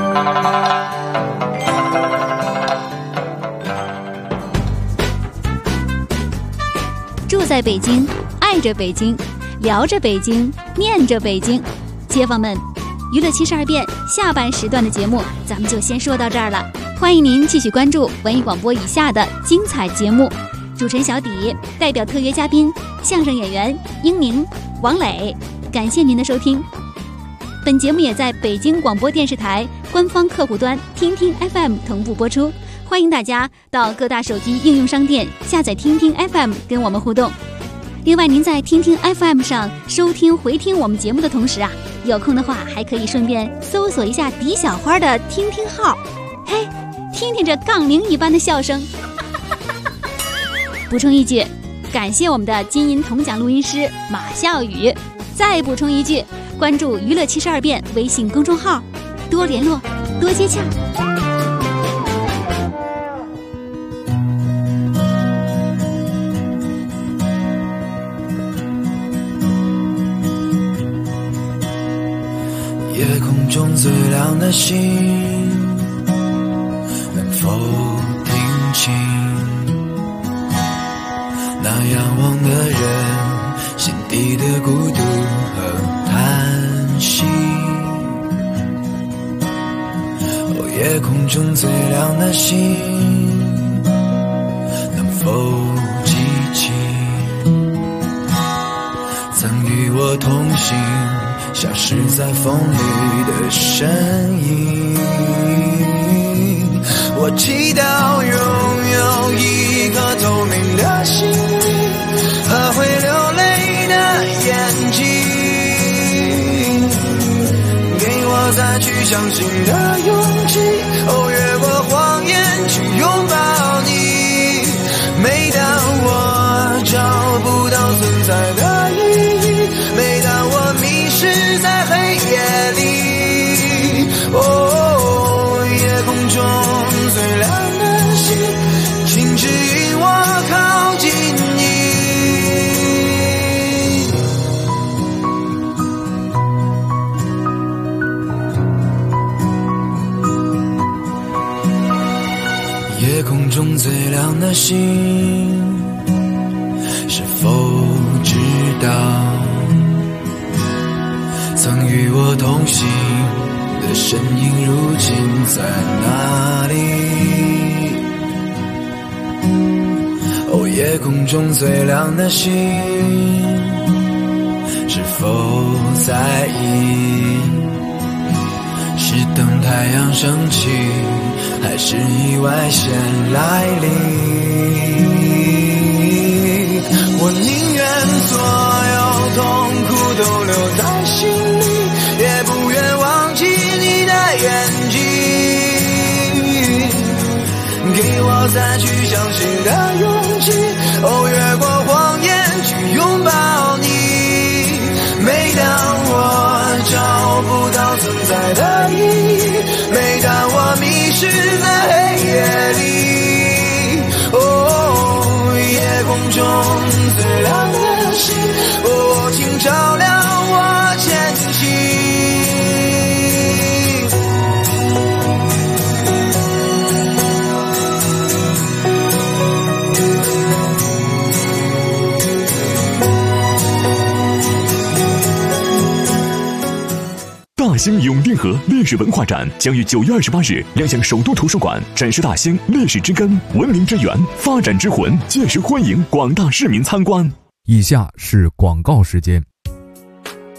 住在北京，爱着北京，聊着北京，念着北京。街坊们，娱乐72变下半时段的节目咱们就先说到这儿了，欢迎您继续关注文艺广播以下的精彩节目。主持人小底，代表特约嘉宾相声演员英宁、王磊，感谢您的收听。本节目也在北京广播电视台官方客户端听听 FM 同步播出，欢迎大家到各大手机应用商店下载听听 FM 跟我们互动。另外，您在听听 FM 上收听回听我们节目的同时啊，有空的话还可以顺便搜索一下狄小花的听听号，嘿，听听这杠铃一般的笑声。补充一句，感谢我们的金银铜奖录音师马笑宇。再补充一句，关注娱乐72变微信公众号，多联络，多接洽。 夜空中最亮的星，能否听清那仰望的人心底的孤独和叹息？哦，夜空中最亮的星，能否记起曾与我同行消失在风里的身影？我祈祷拥有一颗透明的心灵和会流泪的眼睛，给我再去相信的勇气，哦，越过谎言去拥抱你。每当我找不到存在的意义，每当我迷失在黑夜里，哦，夜空中最亮的星，请指引我靠近你。夜空中最亮的星，是否知道曾与我同行的身影如今在哪里？哦，夜空中最亮的星，是否在意？是等太阳升起，还是意外先来临？我宁愿所有痛苦都留在心里，也不愿忘记你的眼睛，给我再去相信的勇气，哦，越过谎言去拥抱你。每当我找不到存在的意义，每当我迷失在黑夜里，哦，夜空中最亮的星，哦，请照亮我前行。 大兴永定河历史文化展将于9月28日亮相首都图书馆，展示大兴历史之根、文明之源、发展之魂，届时欢迎广大市民参观。 以下是广告时间。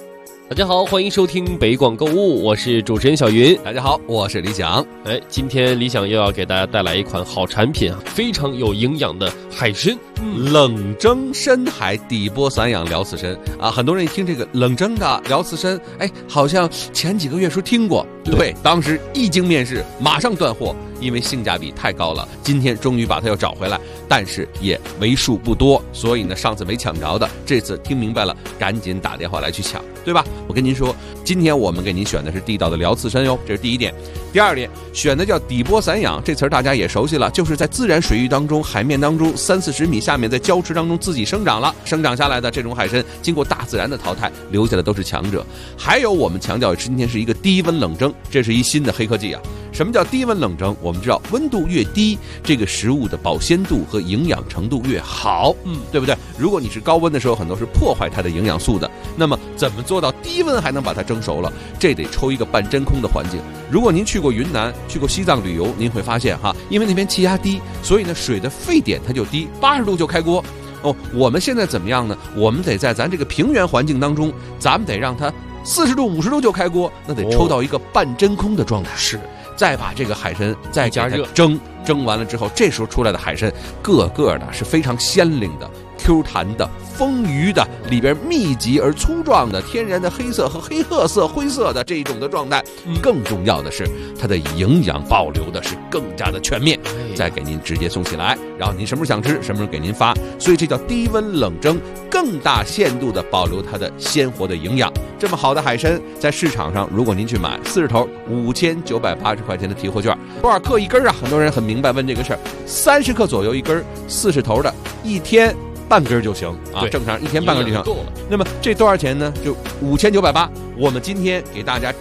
大家好，欢迎收听北广购物，我是主持人小云。 大家好，我是李想。 今天李想又要给大家带来一款好产品啊，非常有营养的海参， 冷蒸深海底波散养辽刺参啊。很多人一听这个冷蒸的辽刺参，好像前几个月时候听过，对，当时一经面世，马上断货，因为性价比太高了。今天终于把它又找回来，但是也为数不多，所以呢，上次没抢着的，这次听明白了，赶紧打电话来去抢，对吧？我跟您说，今天我们给您选的是地道的辽刺参哟，这是第一点。第二点，选的叫底波散养，这词儿大家也熟悉了，就是在自然水域当中、海面当中30-40米下面，在礁池当中自己生长了，生长下来的这种海参，经过大自然的淘汰，留下的都是强者。还有我们强调今天是一个低温冷蒸，这是一新的黑科技啊。什么叫低温冷蒸？我们知道温度越低，这个食物的保鲜度和营养程度越好，对不对？如果你是高温的时候，很多是破坏它的营养素的。那么怎么做到低温还能把它蒸熟了？这得抽一个半真空的环境。如果您去过云南、去过西藏旅游，您会发现哈，因为那边气压低，所以呢水的沸点它就低，80度就开锅。我们现在怎么样呢？我们得在咱这个平原环境当中，咱们得让它40度、50度就开锅，那得抽到一个半真空的状态。是。再把这个海参再加热蒸完了之后，这时候出来的海参个个的是非常鲜灵的、Q 弹的、丰腴的，里边密集而粗壮的天然的黑色和黑褐色、灰色的这一种的状态。更重要的是，它的营养保留的是更加的全面，再给您直接送起来，然后您什么时候想吃，什么时候给您发。所以这叫低温冷蒸，更大限度的保留它的鲜活的营养。这么好的海参，在市场上，如果您去买40头，5980块钱的提货券，多少克一根啊？很多人很明白问这个事儿，30克左右一根，40头的，一天半根就行啊，正常一天半根就行。那么这多少钱呢？就5980，我们今天给大家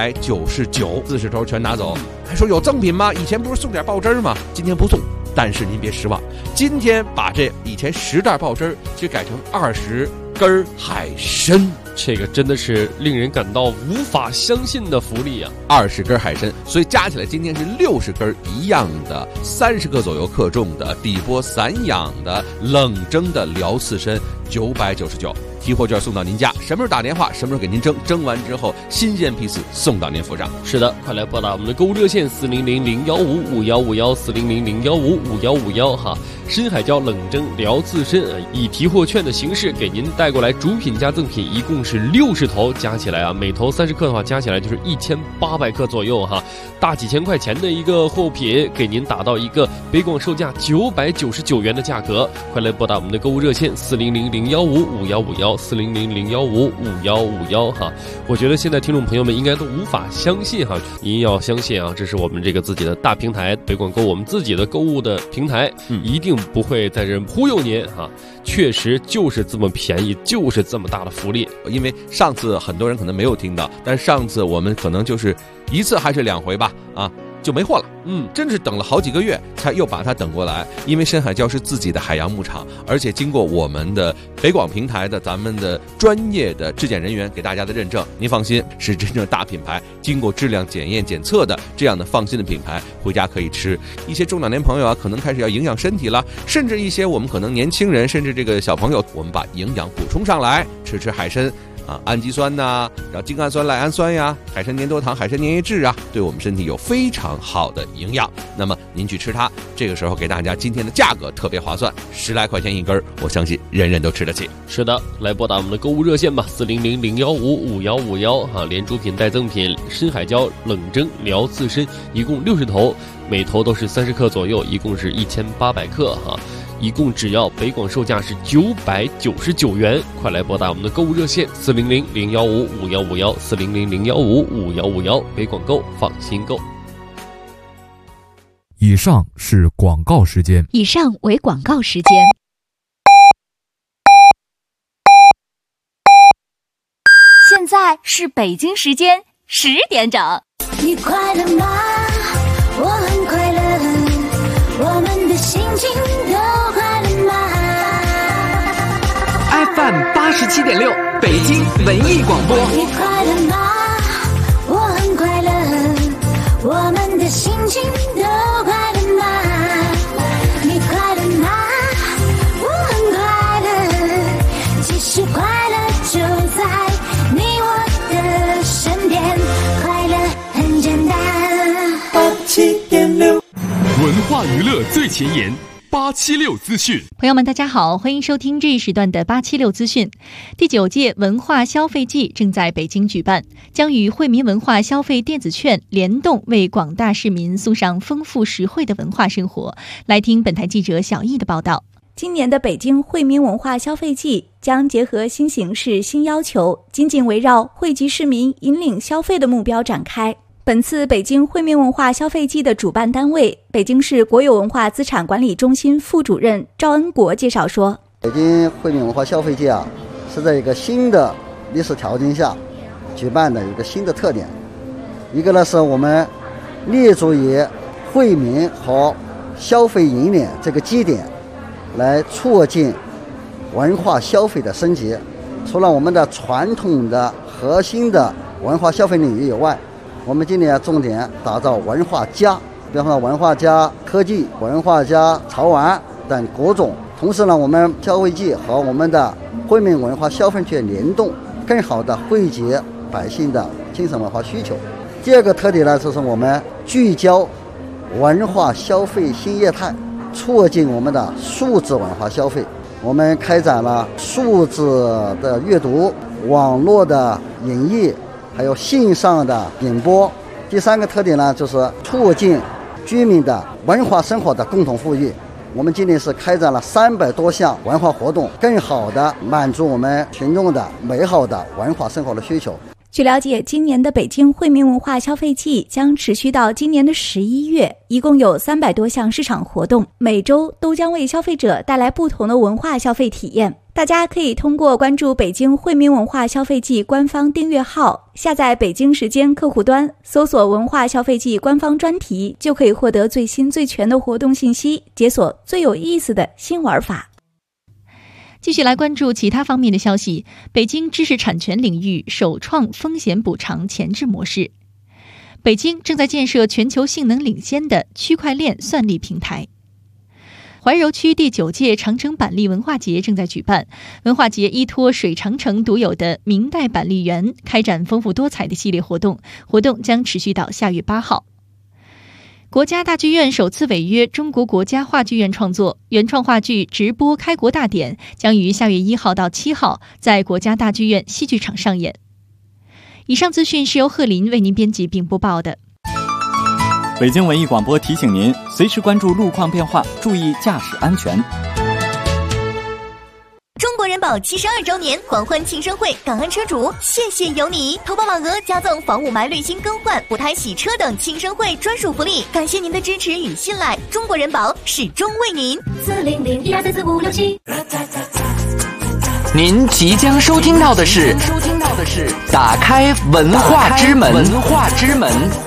999，40头全拿走。还说有赠品吗？以前不是送点爆汁吗？今天不送。但是您别失望，今天把这以前10袋爆汁就改成20根海参， 这个真的是令人感到无法相信的福利啊 ！20根海参，所以加起来今天是60根一样的，30克左右克重的底波散养的冷蒸的辽刺参，999。提货券送到您家，什么时候打电话，什么时候给您蒸，蒸完之后新鲜批次送到您府上。 是的，快来拨打我们的购物热线400-015-5151，400-015-5151哈。深海椒冷蒸辽刺参以提货券的形式给您带过来，主品加赠品一共是60头，加起来啊，每头30克的话，加起来就是1800克左右哈，大几千块钱的一个货品，给您打到一个北广售价999元的价格。快来拨打我们的购物热线400-015-5151，400-015-5151哈。我觉得现在听众朋友们应该都无法相信哈，您要相信啊，这是我们这个自己的大平台北广购，我们自己的购物的平台，一定不会在这忽悠您哈。确实就是这么便宜，就是这么大的福利。 因为上次很多人可能没有听到，但上次我们可能就是1次还是2回吧啊，就没货了。真是等了好几个月才又把它等过来。因为深海礁是自己的海洋牧场，而且经过我们的北广平台的咱们的专业的质检人员给大家的认证，您放心，是真正大品牌，经过质量检验检测的这样的放心的品牌，回家可以吃。一些中老年朋友啊，可能开始要营养身体了，甚至一些我们可能年轻人，甚至这个小朋友，我们把营养补充上来，吃海参啊，氨基酸呐，然后精氨酸、赖氨酸呀，海参粘多糖、海参粘液质啊，对我们身体有非常好的营养。那么您去吃它，这个时候给大家今天的价格特别划算，10来块钱一根，我相信人人都吃得起。 是的，来拨打我们的购物热线吧，400-015-5151哈，连主品带赠品，深海椒冷蒸辽刺参，一共60头，每头都是30克左右，一共是1800克哈。一共只要北广售价是999元，快来拨打我们的购物热线400-015-5151，400-015-5151，北广购，放心购。 以上是广告时间。 以上为广告时间。 现在是北京时间10点整。 你快乐吗？我很快乐，我们的心情都快乐吗 ？FM 87.6，北京文艺广播。 你快乐吗？我很快乐，我们的心情都快乐吗？你快乐吗？我很快乐，其实快乐就在你我化娱乐最前沿，876资讯。 朋友们，大家好，欢迎收听这一时段的876资讯。第9届文化消费季正在北京举办，将与惠民文化消费电子券联动，为广大市民送上丰富实惠的文化生活。来听本台记者小易的报道。 今年的北京惠民文化消费季将结合新形势、新要求，紧紧围绕惠及市民、引领消费的目标展开。本次北京惠民文化消费季的主办单位北京市国有文化资产管理中心副主任赵恩国介绍说， 北京惠民文化消费季是在一个新的历史条件下举办的一个新的特点。一个呢是我们立足于惠民和消费引领这个基点，来促进文化消费的升级。除了我们的传统的核心的文化消费领域以外，我们今年重点打造文化加，比方说文化加科技、文化加潮玩等各种。同时呢，我们消费季和我们的惠民文化消费券联动，更好的惠及百姓的精神文化需求。第二个特点呢，就是我们聚焦文化消费新业态，促进我们的数字文化消费。我们开展了数字的阅读、网络的影艺，还有线上的演播。第三个特点呢，就是促进居民的文化生活的共同富裕。我们今年是开展了300多项文化活动，更好的满足我们群众的美好的文化生活的需求。 据了解，今年的北京惠民文化消费季将持续到今年的11月，一共有300多项市场活动，每周都将为消费者带来不同的文化消费体验。大家可以通过关注北京惠民文化消费季官方订阅号，下载北京时间客户端，搜索文化消费季官方专题，就可以获得最新最全的活动信息，解锁最有意思的新玩法。 继续来关注其他方面的消息。北京知识产权领域首创风险补偿前置模式。北京正在建设全球性能领先的区块链算力平台。怀柔区第9届长城板栗文化节正在举办，文化节依托水长城独有的明代板栗园，开展丰富多彩的系列活动，活动将持续到下月8号。国家大剧院首次违约中国国家话剧院创作，原创话剧直播开国大典将于下月1号到7号在国家大剧院戏剧场上演。以上资讯是由贺林为您编辑并播报的。 北京文艺广播提醒您，随时关注路况变化，注意驾驶安全。 中国人保72周年狂欢庆生会，感恩车主，谢谢有你！投保满额加赠防雾霾滤芯更换、补胎洗车等庆生会专属福利，感谢您的支持与信赖，中国人保始终为您。40012344567。 您即将收听到的是打开文化之门。